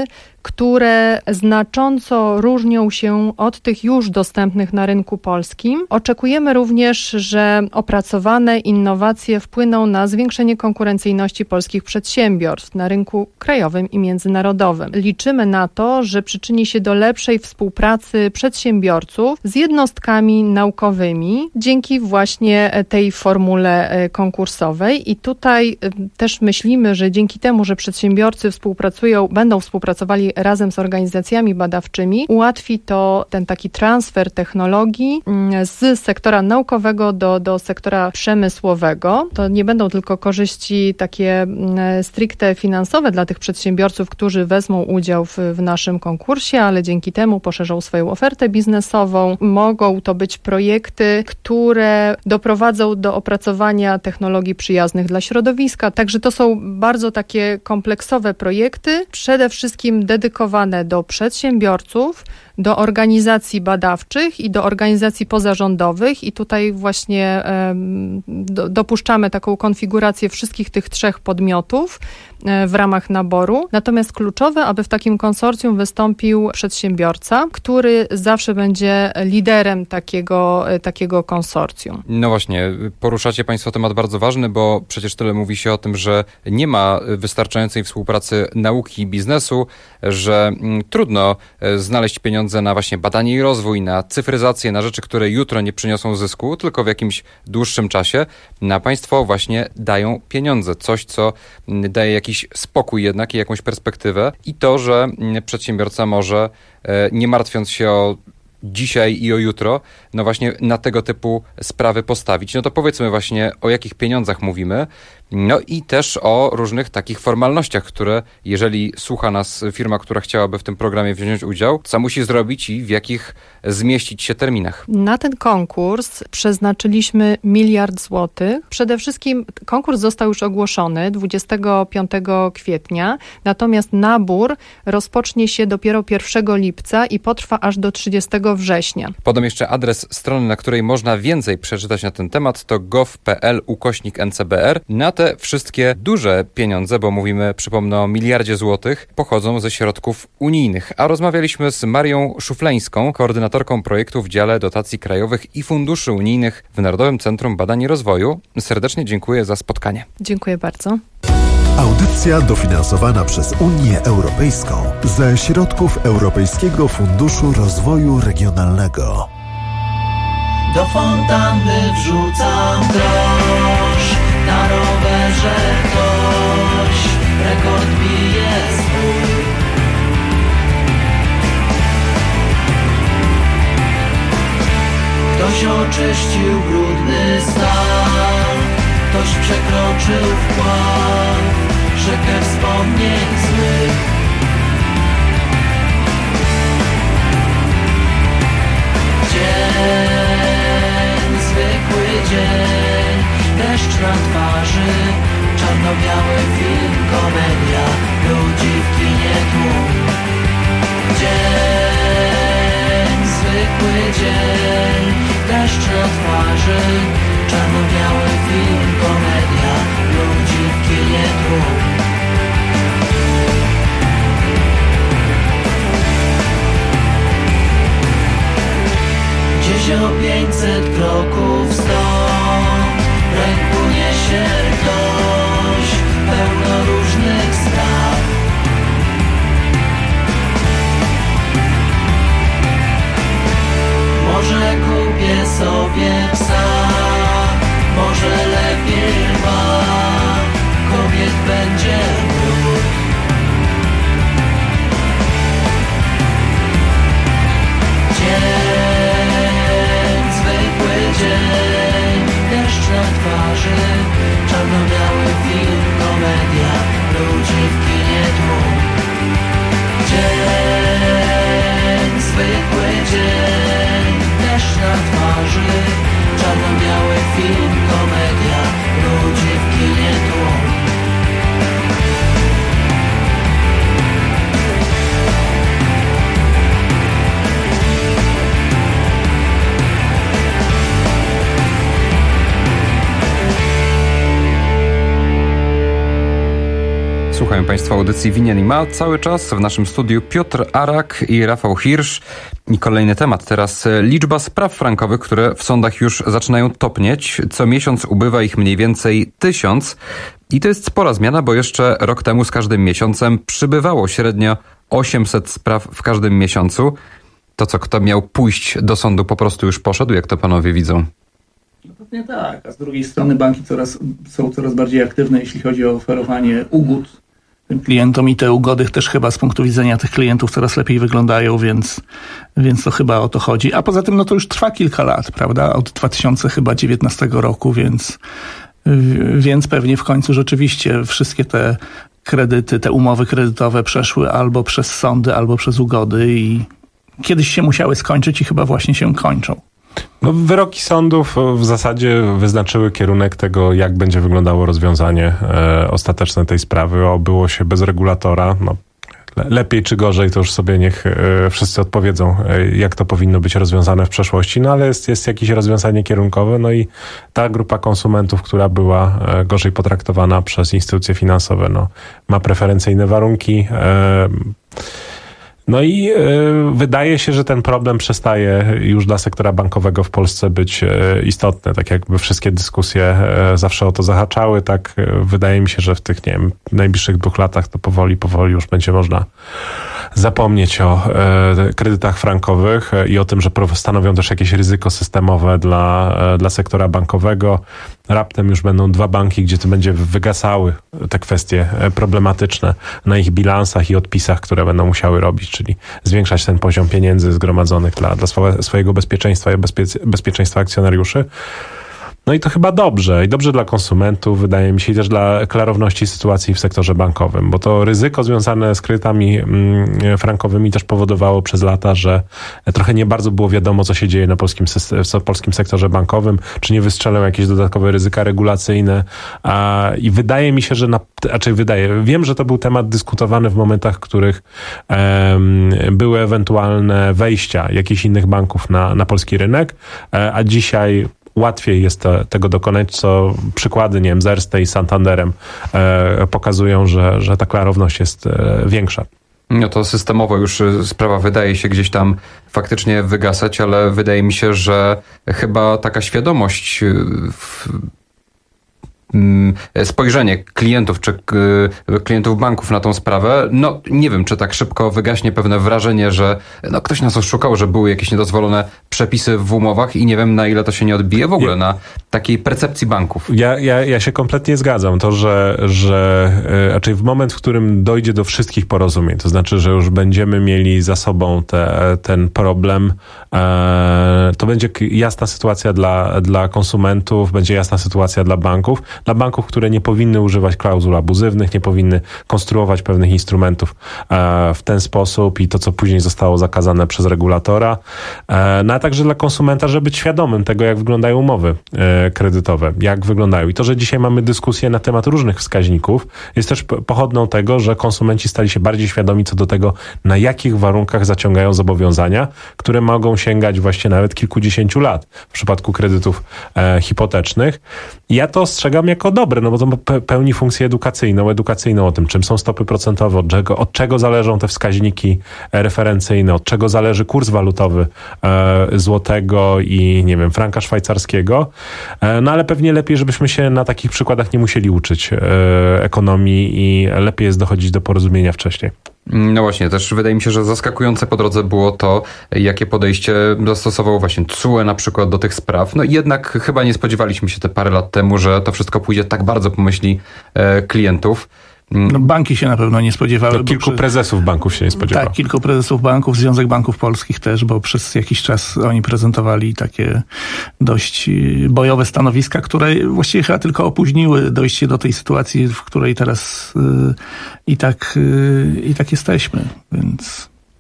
które znacząco różnią się od tych już dostępnych na rynku polskim. Oczekujemy również, że opracowane innowacje wpłyną na zwiększenie konkurencyjności polskich przedsiębiorstw na rynku krajowym i międzynarodowym. Liczymy na to, że przyczyni się do lepszej współpracy przedsiębiorców z jednostkami naukowymi dzięki właśnie tej formule konkursowej i tutaj też myślimy, że dzięki temu, że przedsiębiorcy współpracują, będą współpracowali razem z organizacjami badawczymi, ułatwi to ten taki transfer technologii z sektora naukowego do, do sektora przemysłowego. To nie będą tylko korzyści takie stricte finansowe dla tych przedsiębiorców, którzy wezmą udział w, w naszym konkursie, ale dzięki temu poszerzą swoją ofertę biznesową. Mogą to być projekty, które doprowadzą do opracowania technologii przyjaznych dla środowiska. Także to są bardzo takie kompleksowe projekty, przede wszystkim dedykowane do przedsiębiorców, do organizacji badawczych i do organizacji pozarządowych i tutaj właśnie um, do, dopuszczamy taką konfigurację wszystkich tych trzech podmiotów w ramach naboru. Natomiast kluczowe, aby w takim konsorcjum wystąpił przedsiębiorca, który zawsze będzie liderem takiego, takiego konsorcjum. No właśnie, poruszacie Państwo temat bardzo ważny, bo przecież tyle mówi się o tym, że nie ma wystarczającej współpracy nauki i biznesu, że mm, trudno znaleźć pieniądze na właśnie badanie i rozwój, na cyfryzację, na rzeczy, które jutro nie przyniosą zysku, tylko w jakimś dłuższym czasie. Na Państwo właśnie dają pieniądze, coś, co daje jakiś spokój jednak i jakąś perspektywę i to, że przedsiębiorca może, nie martwiąc się o dzisiaj i o jutro, no właśnie na tego typu sprawy postawić. No to powiedzmy właśnie, o jakich pieniądzach mówimy, no i też o różnych takich formalnościach, które jeżeli słucha nas firma, która chciałaby w tym programie wziąć udział, co musi zrobić i w jakich zmieścić się terminach. Na ten konkurs przeznaczyliśmy miliard złotych. Przede wszystkim konkurs został już ogłoszony dwudziestego piątego kwietnia, natomiast nabór rozpocznie się dopiero pierwszego lipca i potrwa aż do trzydziestego września. Podam jeszcze adres strony, na której można więcej przeczytać na ten temat, to gov.pl ukośnik N C B R. Na te wszystkie duże pieniądze, bo mówimy, przypomnę, o miliardzie złotych, pochodzą ze środków unijnych. A rozmawialiśmy z Marią Szufleńską, koordynatorką projektu w dziale dotacji krajowych i funduszy unijnych w Narodowym Centrum Badań i Rozwoju. Serdecznie dziękuję za spotkanie. Dziękuję bardzo. Audycja dofinansowana przez Unię Europejską ze środków Europejskiego Funduszu Rozwoju Regionalnego. Do fontanny wrzucam grosz, na rowerze ktoś rekord bije swój. Ktoś oczyścił brudny stan, ktoś przekroczył wpław rzekę wspomnień złych. Dzień, zwykły dzień, deszcz na twarzy, czarno-biały film, komedia, ludzi w kinie tłum. Dzień, zwykły dzień, deszcz na twarzy, czarno-biały film, komedia, ludzi w kinie tłum. Gdzieś o pięćset kroków stąd w ręku niesie ktoś pełno różnych spraw. Może kupię sobie psa, może lepiej Słuchają Państwo audycji Winien i Ma. Cały czas w naszym studiu Piotr Arak i Rafał Hirsch. I kolejny temat. Teraz liczba spraw frankowych, które w sądach już zaczynają topnieć. Co miesiąc ubywa ich mniej więcej tysiąc. I to jest spora zmiana, bo jeszcze rok temu z każdym miesiącem przybywało średnio osiemset spraw w każdym miesiącu. To co, kto miał pójść do sądu, po prostu już poszedł? Jak to panowie widzą? No pewnie tak, a z drugiej strony banki coraz, są coraz bardziej aktywne, jeśli chodzi o oferowanie ugód tym klientom i te ugody też chyba z punktu widzenia tych klientów coraz lepiej wyglądają, więc, więc to chyba o to chodzi. A poza tym no to już trwa kilka lat, prawda? Od dwa tysiące dziewiętnastego roku, więc, więc pewnie w końcu rzeczywiście wszystkie te kredyty, te umowy kredytowe przeszły albo przez sądy, albo przez ugody i kiedyś się musiały skończyć i chyba właśnie się kończą. No, wyroki sądów w zasadzie wyznaczyły kierunek tego, jak będzie wyglądało rozwiązanie e, ostateczne tej sprawy. Obyło się bez regulatora. No, le, lepiej czy gorzej, to już sobie niech e, wszyscy odpowiedzą, e, jak to powinno być rozwiązane w przeszłości. No ale jest, jest jakieś rozwiązanie kierunkowe. No i ta grupa konsumentów, która była e, gorzej potraktowana przez instytucje finansowe, no, ma preferencyjne warunki. E, No i y, wydaje się, że ten problem przestaje już dla sektora bankowego w Polsce być y, istotny. Tak jakby wszystkie dyskusje y, zawsze o to zahaczały, tak y, wydaje mi się, że w tych, nie wiem, najbliższych dwóch latach to powoli, powoli już będzie można zapomnieć o y, kredytach frankowych y, i o tym, że stanowią też jakieś ryzyko systemowe dla, y, dla sektora bankowego. Raptem już będą dwa banki, gdzie to będzie wygasały te kwestie problematyczne na ich bilansach i odpisach, które będą musiały robić, czyli zwiększać ten poziom pieniędzy zgromadzonych dla, dla swojego bezpieczeństwa i bezpie- bezpieczeństwa akcjonariuszy. No i to chyba dobrze. I dobrze dla konsumentów, wydaje mi się, i też dla klarowności sytuacji w sektorze bankowym, bo to ryzyko związane z kredytami mm, frankowymi też powodowało przez lata, że trochę nie bardzo było wiadomo, co się dzieje na polskim, w polskim sektorze bankowym, czy nie wystrzelą jakieś dodatkowe ryzyka regulacyjne. A, I wydaje mi się, że, na, raczej wydaje, wiem, że to był temat dyskutowany w momentach, w których em, były ewentualne wejścia jakichś innych banków na, na polski rynek, a dzisiaj łatwiej jest to, tego dokonać, co przykłady, nie wiem, z Erste i Santanderem e, pokazują, że, że ta klarowność jest e, większa. No to systemowo już sprawa wydaje się gdzieś tam faktycznie wygasać, ale wydaje mi się, że chyba taka świadomość w spojrzenie klientów czy klientów banków na tą sprawę, no nie wiem, czy tak szybko wygaśnie pewne wrażenie, że no, ktoś nas oszukał, że były jakieś niedozwolone przepisy w umowach i nie wiem, na ile to się nie odbije w ogóle ja, na takiej percepcji banków. Ja, ja, ja się kompletnie zgadzam. To, że, że raczej w moment, w którym dojdzie do wszystkich porozumień, to znaczy, że już będziemy mieli za sobą te, ten problem, e, to będzie jasna sytuacja dla, dla konsumentów, będzie jasna sytuacja dla banków. Dla banków, które nie powinny używać klauzul abuzywnych, nie powinny konstruować pewnych instrumentów e, w ten sposób i to, co później zostało zakazane przez regulatora. E, no a także dla konsumenta, żeby być świadomym tego, jak wyglądają umowy e, kredytowe, jak wyglądają. I to, że dzisiaj mamy dyskusję na temat różnych wskaźników, jest też pochodną tego, że konsumenci stali się bardziej świadomi co do tego, na jakich warunkach zaciągają zobowiązania, które mogą sięgać właśnie nawet kilkudziesięciu lat w przypadku kredytów e, hipotecznych. I ja to ostrzegam jako dobre, no bo to pełni funkcję edukacyjną, edukacyjną o tym, czym są stopy procentowe, od czego, od czego zależą te wskaźniki referencyjne, od czego zależy kurs walutowy e, złotego i, nie wiem, franka szwajcarskiego. E, no ale pewnie lepiej, żebyśmy się na takich przykładach nie musieli uczyć e, ekonomii i lepiej jest dochodzić do porozumienia wcześniej. No właśnie, też wydaje mi się, że zaskakujące po drodze było to, jakie podejście zastosował właśnie T S U E na przykład do tych spraw. No i jednak chyba nie spodziewaliśmy się te parę lat temu, że to wszystko pójdzie tak bardzo po myśli e, klientów. No, banki się na pewno nie spodziewały. To kilku przy... prezesów banków się nie spodziewało. Tak, kilku prezesów banków, Związek Banków Polskich też, bo przez jakiś czas oni prezentowali takie dość bojowe stanowiska, które właściwie chyba tylko opóźniły dojście do tej sytuacji, w której teraz yy, i tak yy, i tak jesteśmy, więc...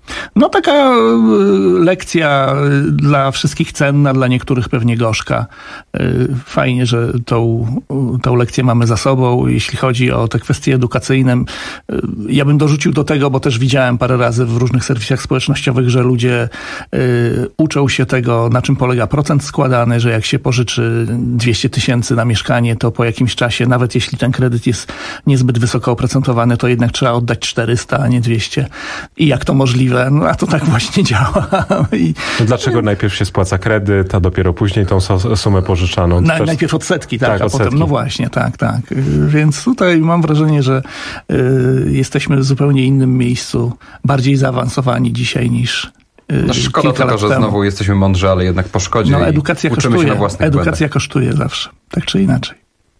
No taka lekcja dla wszystkich cenna, dla niektórych pewnie gorzka. Fajnie, że tą, tą lekcję mamy za sobą. Jeśli chodzi o te kwestie edukacyjne, ja bym dorzucił do tego, bo też widziałem parę razy w różnych serwisach społecznościowych, że ludzie uczą się tego, na czym polega procent składany, że jak się pożyczy dwieście tysięcy na mieszkanie, to po jakimś czasie, nawet jeśli ten kredyt jest niezbyt wysoko oprocentowany, to jednak trzeba oddać czterysta, a nie dwieście. I jak to możliwe? No a to tak właśnie działa. I... No dlaczego najpierw się spłaca kredyt, a dopiero później tą sumę pożyczaną? Na, też... Najpierw odsetki, tak, tak a odsetki. Potem, no właśnie, tak, tak. Więc tutaj mam wrażenie, że y, jesteśmy w zupełnie innym miejscu, bardziej zaawansowani dzisiaj niż No szkoda tylko, że znowu jesteśmy mądrzy, ale jednak po szkodzie. No edukacja uczymy kosztuje. się na własnych Edukacja błędach. kosztuje zawsze, tak czy inaczej.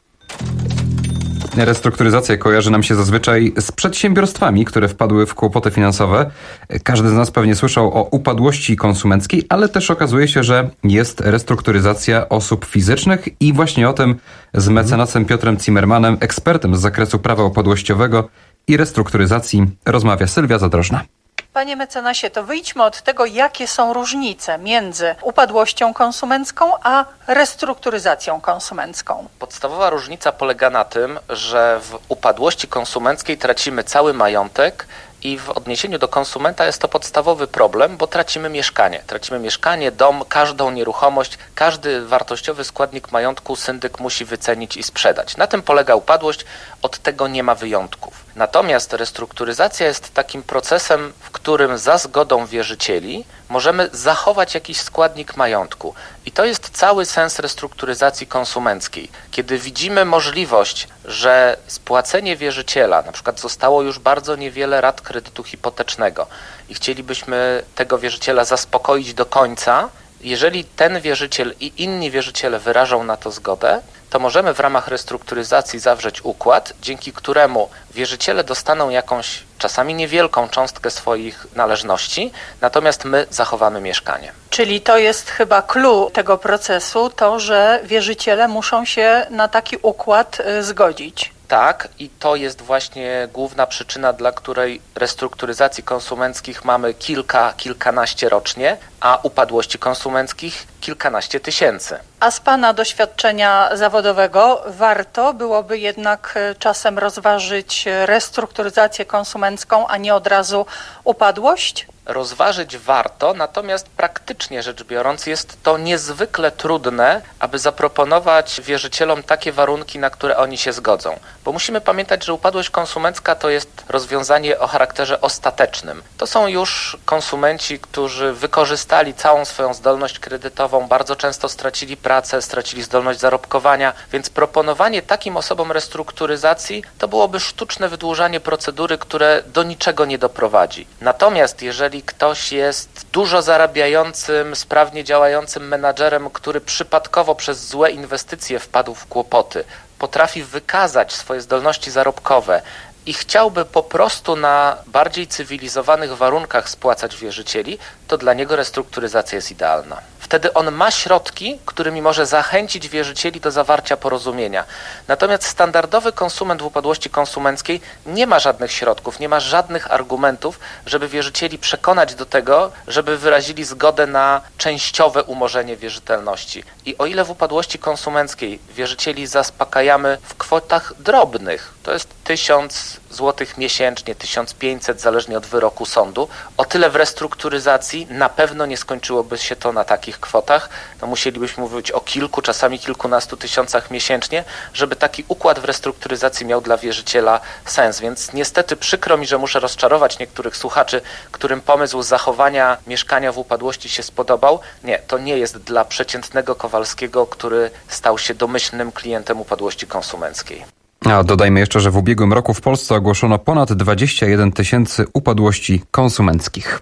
Restrukturyzacja kojarzy nam się zazwyczaj z przedsiębiorstwami, które wpadły w kłopoty finansowe. Każdy z nas pewnie słyszał o upadłości konsumenckiej, ale też okazuje się, że jest restrukturyzacja osób fizycznych i właśnie o tym z mecenasem Piotrem Zimmermanem, ekspertem z zakresu prawa upadłościowego i restrukturyzacji, rozmawia Sylwia Zadrożna. Panie mecenasie, to wyjdźmy od tego, jakie są różnice między upadłością konsumencką a restrukturyzacją konsumencką. Podstawowa różnica polega na tym, że w upadłości konsumenckiej tracimy cały majątek i w odniesieniu do konsumenta jest to podstawowy problem, bo tracimy mieszkanie. Tracimy mieszkanie, dom, każdą nieruchomość, każdy wartościowy składnik majątku syndyk musi wycenić i sprzedać. Na tym polega upadłość, od tego nie ma wyjątków. Natomiast restrukturyzacja jest takim procesem, w którym za zgodą wierzycieli możemy zachować jakiś składnik majątku. I to jest cały sens restrukturyzacji konsumenckiej. Kiedy widzimy możliwość, że spłacenie wierzyciela, na przykład zostało już bardzo niewiele rat kredytu hipotecznego i chcielibyśmy tego wierzyciela zaspokoić do końca, jeżeli ten wierzyciel i inni wierzyciele wyrażą na to zgodę, to możemy w ramach restrukturyzacji zawrzeć układ, dzięki któremu wierzyciele dostaną jakąś, czasami niewielką cząstkę swoich należności, natomiast my zachowamy mieszkanie. Czyli to jest chyba clou tego procesu, to, że wierzyciele muszą się na taki układ zgodzić. Tak, i to jest właśnie główna przyczyna, dla której restrukturyzacji konsumenckich mamy kilka, kilkanaście rocznie, a upadłości konsumenckich kilkanaście tysięcy. A z Pana doświadczenia zawodowego warto byłoby jednak czasem rozważyć restrukturyzację konsumencką, a nie od razu upadłość? Rozważyć warto, natomiast praktycznie rzecz biorąc jest to niezwykle trudne, aby zaproponować wierzycielom takie warunki, na które oni się zgodzą. Bo musimy pamiętać, że upadłość konsumencka to jest rozwiązanie o charakterze ostatecznym. To są już konsumenci, którzy wykorzystali całą swoją zdolność kredytową, bardzo często stracili pracę, stracili zdolność zarobkowania, więc proponowanie takim osobom restrukturyzacji to byłoby sztuczne wydłużanie procedury, które do niczego nie doprowadzi. Natomiast jeżeli ktoś jest dużo zarabiającym, sprawnie działającym menadżerem, który przypadkowo przez złe inwestycje wpadł w kłopoty, potrafi wykazać swoje zdolności zarobkowe i chciałby po prostu na bardziej cywilizowanych warunkach spłacać wierzycieli, to dla niego restrukturyzacja jest idealna. Wtedy on ma środki, którymi może zachęcić wierzycieli do zawarcia porozumienia. Natomiast standardowy konsument w upadłości konsumenckiej nie ma żadnych środków, nie ma żadnych argumentów, żeby wierzycieli przekonać do tego, żeby wyrazili zgodę na częściowe umorzenie wierzytelności. I o ile w upadłości konsumenckiej wierzycieli zaspokajamy w kwotach drobnych, to jest tysiąc złotych miesięcznie, tysiąc pięćset zależnie od wyroku sądu, o tyle w restrukturyzacji na pewno nie skończyłoby się to na takich kwotach. No musielibyśmy mówić o kilku, czasami kilkunastu tysiącach miesięcznie, żeby taki układ w restrukturyzacji miał dla wierzyciela sens. Więc niestety przykro mi, że muszę rozczarować niektórych słuchaczy, którym pomysł zachowania mieszkania w upadłości się spodobał. Nie, to nie jest dla przeciętnego Kowalskiego, który stał się domyślnym klientem upadłości konsumenckiej. A dodajmy jeszcze, że w ubiegłym roku w Polsce ogłoszono ponad dwadzieścia jeden tysięcy upadłości konsumenckich.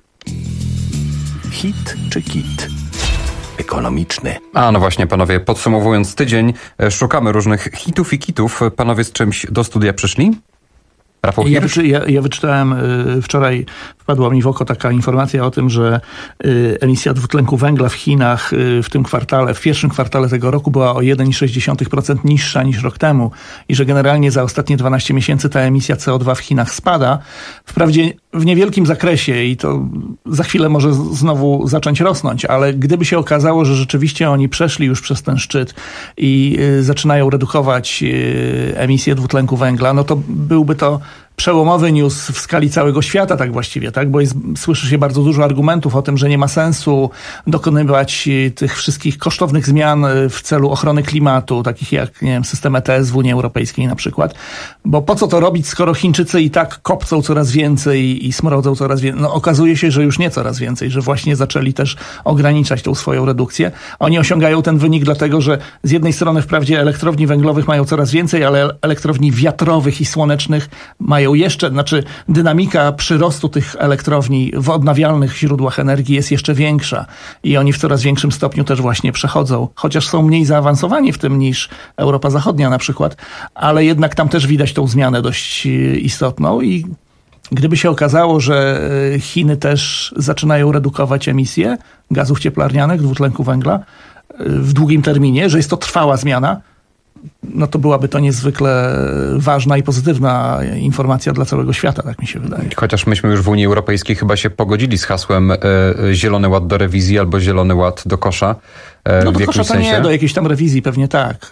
Hit czy kit? Ekonomiczny. A no właśnie, panowie, podsumowując tydzień, szukamy różnych hitów i kitów. Panowie z czymś do studia przyszli? Ja, wyczy, ja, ja wyczytałem y, wczoraj Wpadła mi w oko taka informacja o tym, że y, emisja dwutlenku węgla w Chinach y, w tym kwartale, w pierwszym kwartale tego roku była o jeden przecinek sześć procent niższa niż rok temu i że generalnie za ostatnie dwanaście miesięcy ta emisja C O dwa w Chinach spada. Wprawdzie w niewielkim zakresie i to za chwilę może z- znowu zacząć rosnąć, ale gdyby się okazało, że rzeczywiście oni przeszli już przez ten szczyt i y, zaczynają redukować y, emisję dwutlenku węgla, no to byłby to przełomowy news w skali całego świata, tak właściwie, tak? Bo jest, słyszy się bardzo dużo argumentów o tym, że nie ma sensu dokonywać tych wszystkich kosztownych zmian w celu ochrony klimatu, takich jak, nie wiem, system E T S w Unii Europejskiej na przykład. Bo po co to robić, skoro Chińczycy i tak kopcą coraz więcej i smrodzą coraz więcej? No okazuje się, że już nie coraz więcej, że właśnie zaczęli też ograniczać tą swoją redukcję. Oni osiągają ten wynik dlatego, że z jednej strony wprawdzie elektrowni węglowych mają coraz więcej, ale elektrowni wiatrowych i słonecznych mają jeszcze, znaczy dynamika przyrostu tych elektrowni w odnawialnych źródłach energii jest jeszcze większa i oni w coraz większym stopniu też właśnie przechodzą, chociaż są mniej zaawansowani w tym niż Europa Zachodnia na przykład, ale jednak tam też widać tą zmianę dość istotną i gdyby się okazało, że Chiny też zaczynają redukować emisje gazów cieplarnianych, dwutlenku węgla w długim terminie, że jest to trwała zmiana, no to byłaby to niezwykle ważna i pozytywna informacja dla całego świata, tak mi się wydaje. Chociaż myśmy już w Unii Europejskiej chyba się pogodzili z hasłem y, Zielony Ład do rewizji albo Zielony Ład do kosza. No do kosza to nie, do jakiejś tam rewizji pewnie tak,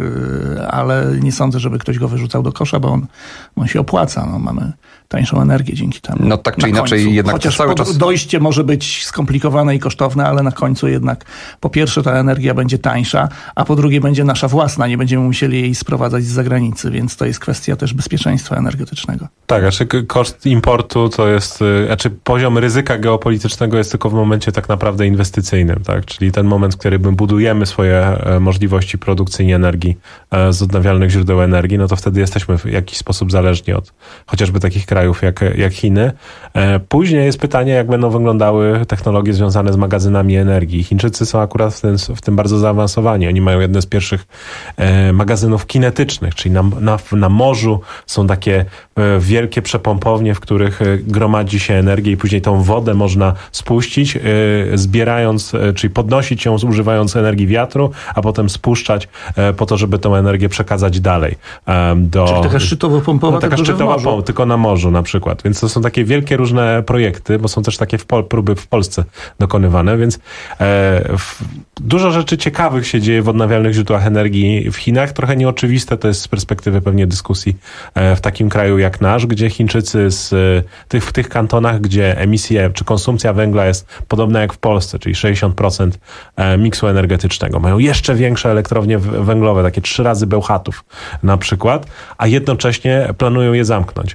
ale nie sądzę, żeby ktoś go wyrzucał do kosza, bo on, on się opłaca. No, mamy tańszą energię dzięki temu. No tak czy inaczej końcu. jednak Chociaż cały czas dojście może być skomplikowane i kosztowne, ale na końcu jednak po pierwsze ta energia będzie tańsza, a po drugie będzie nasza własna, nie będziemy musieli jej sprowadzać z zagranicy, więc to jest kwestia też bezpieczeństwa energetycznego. Tak, znaczy koszt importu to jest, znaczy poziom ryzyka geopolitycznego jest tylko w momencie tak naprawdę inwestycyjnym, tak? Czyli ten moment, w którym budujemy swoje możliwości produkcyjnej energii z odnawialnych źródeł energii, no to wtedy jesteśmy w jakiś sposób zależni od chociażby takich krajów jak, jak Chiny. Później jest pytanie, jak będą wyglądały technologie związane z magazynami energii. Chińczycy są akurat w tym, w tym bardzo zaawansowani. Oni mają jedne z pierwszych magazynów kinetycznych, czyli na, na, na morzu są takie wielkie przepompownie, w których gromadzi się energię i później tą wodę można spuścić, zbierając, czyli podnosić ją używając energii wiatru, a potem spuszczać po to, żeby tą energię przekazać dalej. Do, czyli taka szczytowo-pompowa, no, taka szczytowa pompa, tylko na morzu na przykład. Więc to są takie wielkie różne projekty, bo są też takie w Pol- próby w Polsce dokonywane, więc e, w, dużo rzeczy ciekawych się dzieje w odnawialnych źródłach energii w Chinach. Trochę nieoczywiste to jest z perspektywy pewnie dyskusji e, w takim kraju jak nasz, gdzie Chińczycy z e, tych, w tych kantonach, gdzie emisje czy konsumpcja węgla jest podobna jak w Polsce, czyli sześćdziesiąt procent e, miksu energetycznego. Mają jeszcze większe elektrownie węglowe, takie trzy razy Bełchatów na przykład, a jednocześnie planują je zamknąć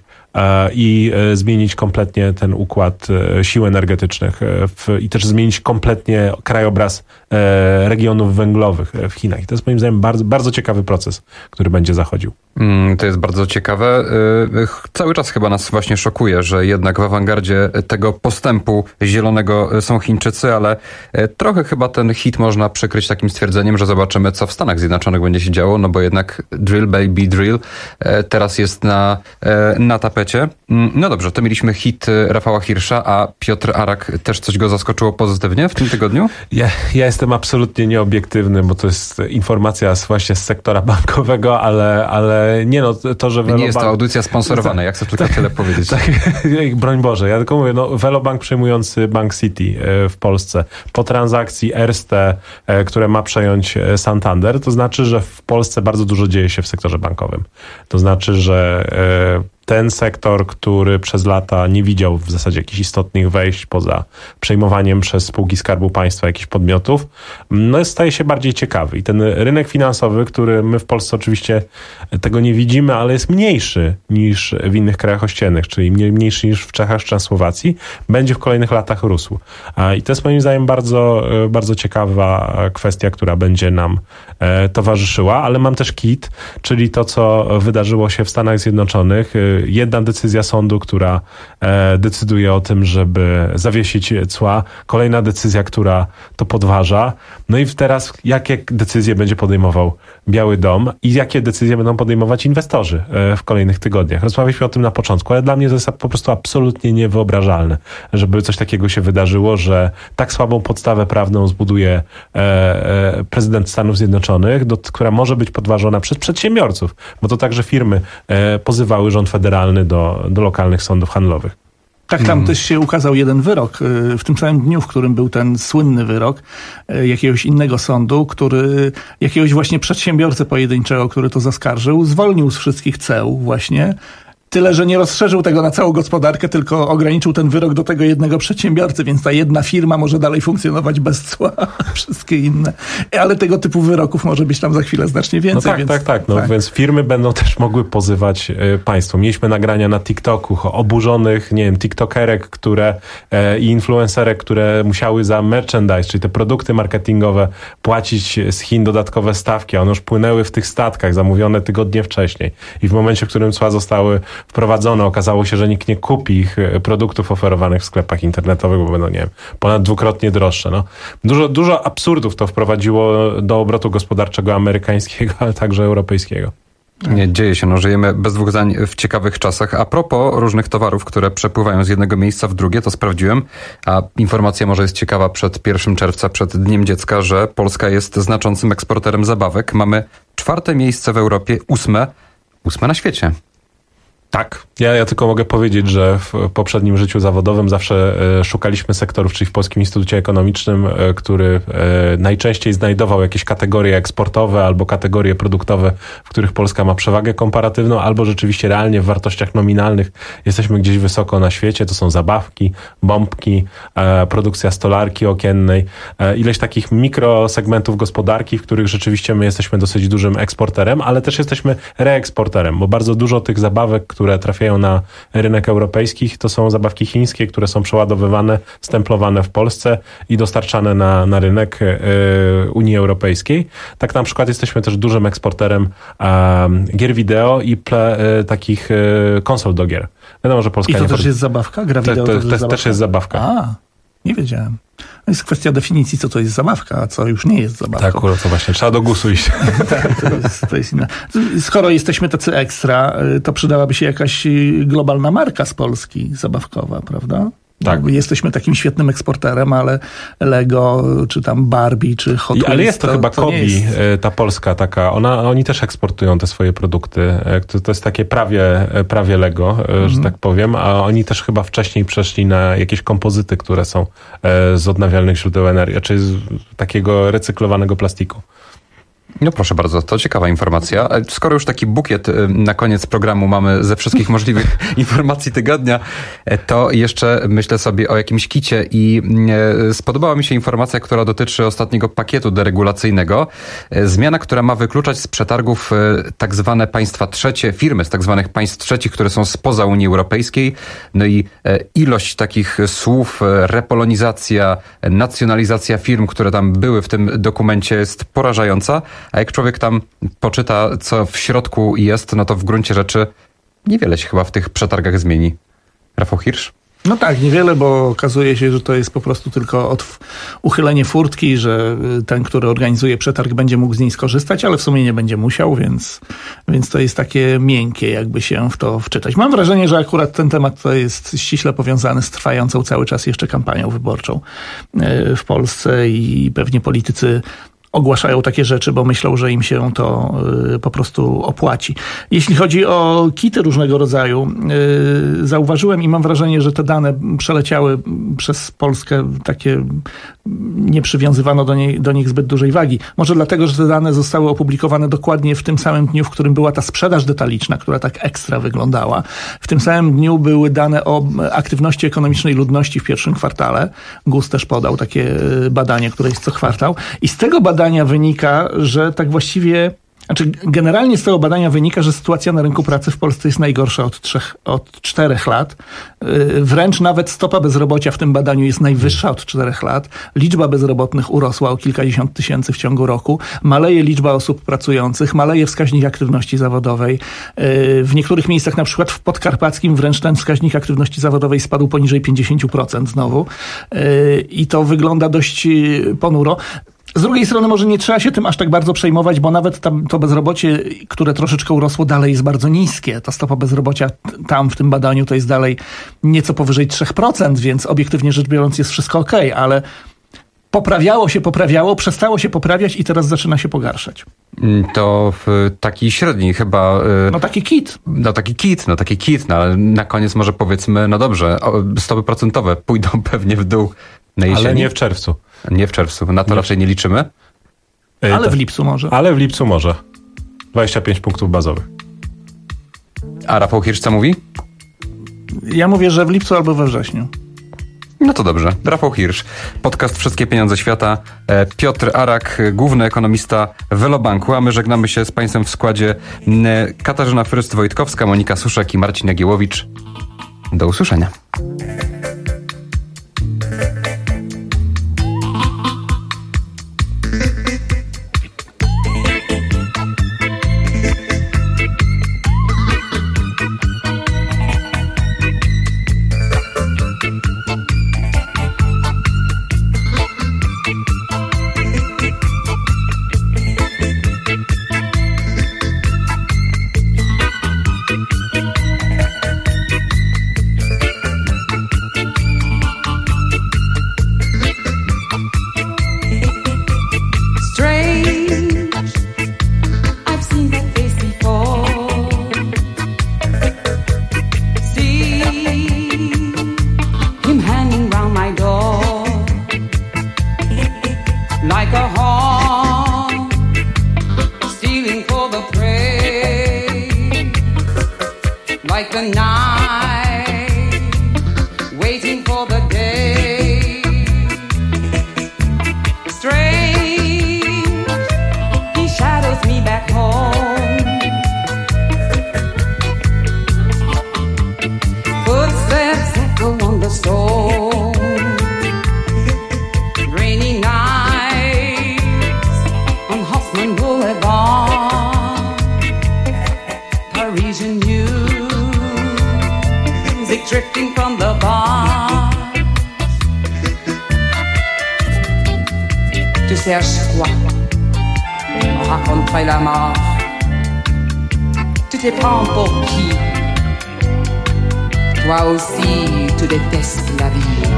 i zmienić kompletnie ten układ sił energetycznych w, i też zmienić kompletnie krajobraz regionów węglowych w Chinach. I to jest moim zdaniem bardzo, bardzo ciekawy proces, który będzie zachodził. To jest bardzo ciekawe. Cały czas chyba nas właśnie szokuje, że jednak w awangardzie tego postępu zielonego są Chińczycy, ale trochę chyba ten hit można przykryć takim stwierdzeniem, że zobaczymy, co w Stanach Zjednoczonych będzie się działo, no bo jednak drill baby drill teraz jest na, na tapecie. No dobrze, to mieliśmy hit Rafała Hirsza, a Piotr Arak też coś go zaskoczyło pozytywnie w tym tygodniu? Ja, ja jestem absolutnie nieobiektywny, bo to jest informacja z, właśnie z sektora bankowego, ale, ale nie no, to, że Velobank... Nie jest to audycja sponsorowana, ja chcę tylko tak, tyle powiedzieć. Tak, broń Boże, ja tylko mówię, no Velobank przejmujący Bank City w Polsce po transakcji Erste, które ma przejąć Santander, to znaczy, że w Polsce bardzo dużo dzieje się w sektorze bankowym. To znaczy, że ten sektor, który przez lata nie widział w zasadzie jakichś istotnych wejść poza przejmowaniem przez spółki Skarbu Państwa jakichś podmiotów, no staje się bardziej ciekawy. I ten rynek finansowy, który my w Polsce oczywiście tego nie widzimy, ale jest mniejszy niż w innych krajach ościennych, czyli mniejszy niż w Czechach czy na Słowacji, będzie w kolejnych latach rósł. I to jest moim zdaniem bardzo, bardzo ciekawa kwestia, która będzie nam towarzyszyła, ale mam też kit, czyli to, co wydarzyło się w Stanach Zjednoczonych. jedna decyzja sądu, która e, decyduje o tym, żeby zawiesić cła, kolejna decyzja, która to podważa. No i teraz jakie decyzje będzie podejmował Biały Dom i jakie decyzje będą podejmować inwestorzy e, w kolejnych tygodniach. Rozmawialiśmy o tym na początku, ale dla mnie to jest po prostu absolutnie niewyobrażalne, żeby coś takiego się wydarzyło, że tak słabą podstawę prawną zbuduje e, e, prezydent Stanów Zjednoczonych, do, która może być podważona przez przedsiębiorców, bo to także firmy e, pozywały rząd federalny do, do lokalnych sądów handlowych. Tak, tam hmm. też się ukazał jeden wyrok w tym samym dniu, w którym był ten słynny wyrok jakiegoś innego sądu, który jakiegoś właśnie przedsiębiorcę pojedynczego, który to zaskarżył, zwolnił z wszystkich ceł właśnie. Tyle, że nie rozszerzył tego na całą gospodarkę, tylko ograniczył ten wyrok do tego jednego przedsiębiorcy, więc ta jedna firma może dalej funkcjonować bez cła, wszystkie inne. Ale tego typu wyroków może być tam za chwilę znacznie więcej. No tak, więc, tak, tak. No, tak. Więc firmy będą też mogły pozywać y, państwo. Mieliśmy nagrania na TikToku oburzonych, nie wiem, tiktokerek, które i y, influencerek, które musiały za merchandise, czyli te produkty marketingowe, płacić z Chin dodatkowe stawki. One już płynęły w tych statkach, zamówione tygodnie wcześniej. I w momencie, w którym cła zostały wprowadzone, okazało się, że nikt nie kupi ich produktów oferowanych w sklepach internetowych, bo będą, nie wiem, ponad dwukrotnie droższe. No. Dużo, dużo absurdów to wprowadziło do obrotu gospodarczego amerykańskiego, ale także europejskiego. Nie, dzieje się, no żyjemy bez dwóch zdań w ciekawych czasach. A propos różnych towarów, które przepływają z jednego miejsca w drugie, to sprawdziłem, a informacja może jest ciekawa przed pierwszego czerwca, przed Dniem Dziecka, że Polska jest znaczącym eksporterem zabawek. Mamy czwarte miejsce w Europie, ósme, ósme na świecie. Tak. Ja, ja tylko mogę powiedzieć, że w poprzednim życiu zawodowym zawsze e, szukaliśmy sektorów, czyli w Polskim Instytucie Ekonomicznym, e, który e, najczęściej znajdował jakieś kategorie eksportowe albo kategorie produktowe, w których Polska ma przewagę komparatywną, albo rzeczywiście realnie w wartościach nominalnych jesteśmy gdzieś wysoko na świecie. To są zabawki, bombki, e, produkcja stolarki okiennej, e, ileś takich mikrosegmentów gospodarki, w których rzeczywiście my jesteśmy dosyć dużym eksporterem, ale też jesteśmy reeksporterem, bo bardzo dużo tych zabawek, które trafiają na rynek europejski, to są zabawki chińskie, które są przeładowywane, stemplowane w Polsce i dostarczane na, na rynek y, Unii Europejskiej. Tak na przykład jesteśmy też dużym eksporterem y, gier wideo i ple, y, takich y, konsol do gier. Wiadomo, że Polska I to nie też jest zabawka? Gra wideo to, to, to też, zabawka? też jest zabawka. A, nie wiedziałem. To jest kwestia definicji, co to jest zabawka, a co już nie jest zabawką. Tak, akurat to właśnie. Trzeba do gustu iść. Tak, to jest, to jest inne. Skoro jesteśmy tacy ekstra, to przydałaby się jakaś globalna marka z Polski zabawkowa, prawda? Tak. Jesteśmy takim świetnym eksporterem, ale Lego, czy tam Barbie, czy Hot Wheels, ale jest to, to chyba to Kobi, jest... ta polska taka, ona, oni też eksportują te swoje produkty. To, to jest takie prawie, prawie Lego, mm. że tak powiem, a oni też chyba wcześniej przeszli na jakieś kompozyty, które są z odnawialnych źródeł energii, czy z takiego recyklowanego plastiku. No proszę bardzo, to ciekawa informacja. Skoro już taki bukiet na koniec programu mamy ze wszystkich możliwych informacji tygodnia, to jeszcze myślę sobie o jakimś kicie i spodobała mi się informacja, która dotyczy ostatniego pakietu deregulacyjnego. Zmiana, która ma wykluczać z przetargów tak zwane państwa trzecie, firmy z tak zwanych państw trzecich, które są spoza Unii Europejskiej. No i ilość takich słów, repolonizacja, nacjonalizacja firm, które tam były w tym dokumencie jest porażająca. A jak człowiek tam poczyta, co w środku jest, no to w gruncie rzeczy niewiele się chyba w tych przetargach zmieni. Rafał Hirsch? No tak, niewiele, bo okazuje się, że to jest po prostu tylko od uchylenie furtki, że ten, który organizuje przetarg, będzie mógł z niej skorzystać, ale w sumie nie będzie musiał, więc, więc to jest takie miękkie, jakby się w to wczytać. Mam wrażenie, że akurat ten temat to jest ściśle powiązany z trwającą cały czas jeszcze kampanią wyborczą w Polsce i pewnie politycy ogłaszają takie rzeczy, bo myślą, że im się to y, po prostu opłaci. Jeśli chodzi o kity różnego rodzaju, y, zauważyłem i mam wrażenie, że te dane przeleciały przez Polskę takie, nie przywiązywano do, nie, do nich zbyt dużej wagi. Może dlatego, że te dane zostały opublikowane dokładnie w tym samym dniu, w którym była ta sprzedaż detaliczna, która tak ekstra wyglądała. W tym samym dniu były dane o aktywności ekonomicznej ludności w pierwszym kwartale. G U S też podał takie badanie, które jest co kwartał. I z tego badania wynika, że tak właściwie Znaczy, generalnie z tego badania wynika, że sytuacja na rynku pracy w Polsce jest najgorsza od trzech, od czterech lat. Wręcz nawet stopa bezrobocia w tym badaniu jest najwyższa od czterech lat. Liczba bezrobotnych urosła o kilkadziesiąt tysięcy w ciągu roku. Maleje liczba osób pracujących, maleje wskaźnik aktywności zawodowej. W niektórych miejscach, na przykład w Podkarpackim, wręcz ten wskaźnik aktywności zawodowej spadł poniżej pięćdziesiąt procent znowu. I to wygląda dość ponuro. Z drugiej strony może nie trzeba się tym aż tak bardzo przejmować, bo nawet tam to bezrobocie, które troszeczkę urosło, dalej jest bardzo niskie. Ta stopa bezrobocia tam w tym badaniu to jest dalej nieco powyżej trzy procent, więc obiektywnie rzecz biorąc jest wszystko okej, ale poprawiało się, poprawiało, przestało się poprawiać i teraz zaczyna się pogarszać. To taki średni chyba... No taki kit. No taki kit, no taki kit, no ale na koniec może powiedzmy, no dobrze, stopy procentowe pójdą pewnie w dół na jesieni. Ale nie w czerwcu. Nie w czerwcu, na to nie. Raczej nie liczymy. Ale w lipcu może. Ale w lipcu może. dwadzieścia pięć punktów bazowych. A Rafał Hirsch co mówi? Ja mówię, że w lipcu albo we wrześniu. No to dobrze. Rafał Hirsch, podcast Wszystkie Pieniądze Świata. Piotr Arak, główny ekonomista Velobanku, a my żegnamy się z Państwem w składzie Katarzyna Fryst-Wojtkowska, Monika Suszek i Marcin Jagiełowicz. Do usłyszenia. Drifting from the bar. Tu cherches quoi? Raconterai la mort. Tu te prends pour qui? Toi aussi, tu détestes la vie.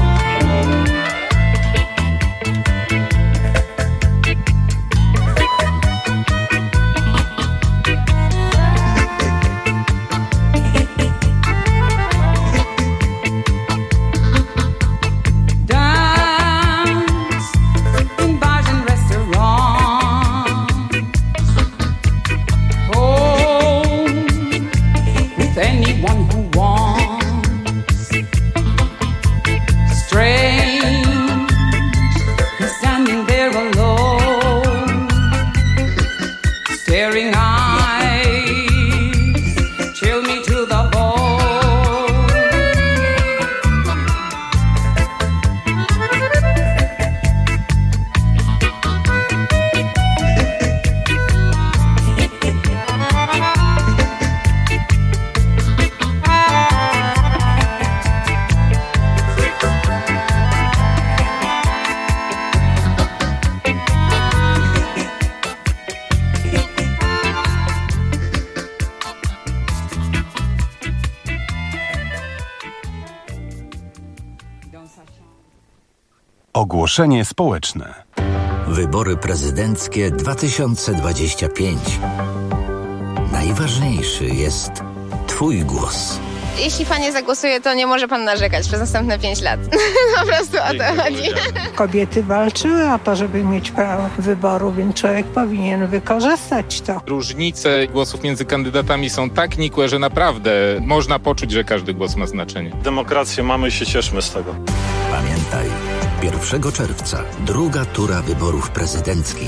Ogłoszenie społeczne. Wybory prezydenckie dwa tysiące dwadzieścia pięć. Najważniejszy jest Twój głos. Jeśli pan nie zagłosuje, to nie może pan narzekać przez następne pięć lat. Po prostu o to chodzi. Kobiety walczyły o to, żeby mieć prawo wyboru, więc człowiek powinien wykorzystać to. Różnice głosów między kandydatami są tak nikłe, że naprawdę można poczuć, że każdy głos ma znaczenie. Demokrację mamy i się cieszmy z tego. Pamiętaj, pierwszego czerwca druga tura wyborów prezydenckich.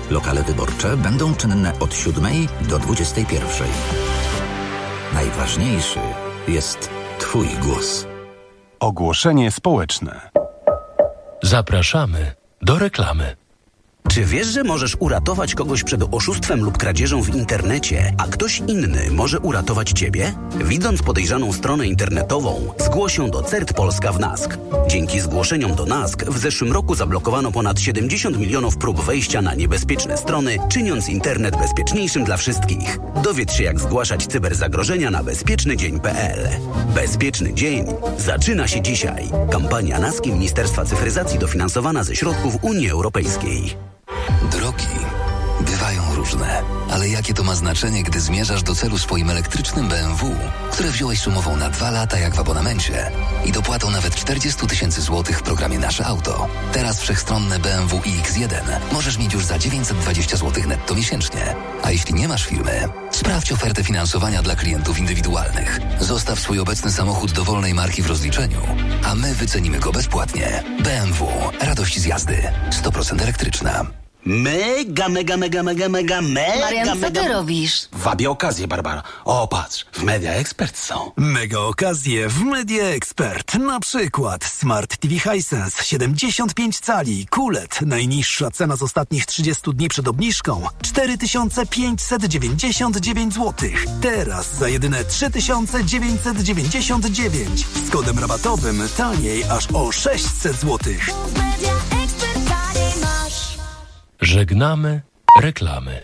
Lokale wyborcze będą czynne od siódmej do dwudziestej pierwszej. Najważniejszy jest Twój głos. Ogłoszenie społeczne. Zapraszamy do reklamy. Czy wiesz, że możesz uratować kogoś przed oszustwem lub kradzieżą w internecie, a ktoś inny może uratować ciebie? Widząc podejrzaną stronę internetową, zgłoś ją do CERT Polska w NASK. Dzięki zgłoszeniom do NASK w zeszłym roku zablokowano ponad siedemdziesiąt milionów prób wejścia na niebezpieczne strony, czyniąc internet bezpieczniejszym dla wszystkich. Dowiedz się, jak zgłaszać cyberzagrożenia na bezpieczny dzień kropka p l. Bezpieczny dzień zaczyna się dzisiaj. Kampania NASK i Ministerstwa Cyfryzacji dofinansowana ze środków Unii Europejskiej. Drogi bywają różne, ale jakie to ma znaczenie, gdy zmierzasz do celu swoim elektrycznym B M W, które wziąłeś sumową na dwa lata jak w abonamencie i dopłatą nawet czterdzieści tysięcy złotych w programie Nasze Auto. Teraz wszechstronne B M W i X jeden możesz mieć już za dziewięćset dwadzieścia złotych netto miesięcznie. A jeśli nie masz firmy, sprawdź ofertę finansowania dla klientów indywidualnych. Zostaw swój obecny samochód dowolnej marki w rozliczeniu, a my wycenimy go bezpłatnie. B M W. Radość z jazdy. sto procent elektryczna. Mega, mega, mega, mega, mega, mega, Marian, co mega... ty robisz? Wabię okazję, Barbara. O, patrz, w Media Expert są. Mega okazje w Media Expert. Na przykład Smart T V Hisense siedemdziesiąt pięć cali, Q L E D. Najniższa cena z ostatnich trzydziestu dni przed obniżką cztery tysiące pięćset dziewięćdziesiąt dziewięć złotych. Teraz za jedyne trzy tysiące dziewięćset dziewięćdziesiąt dziewięć. Z kodem rabatowym taniej aż o sześćset złotych. Żegnamy reklamy.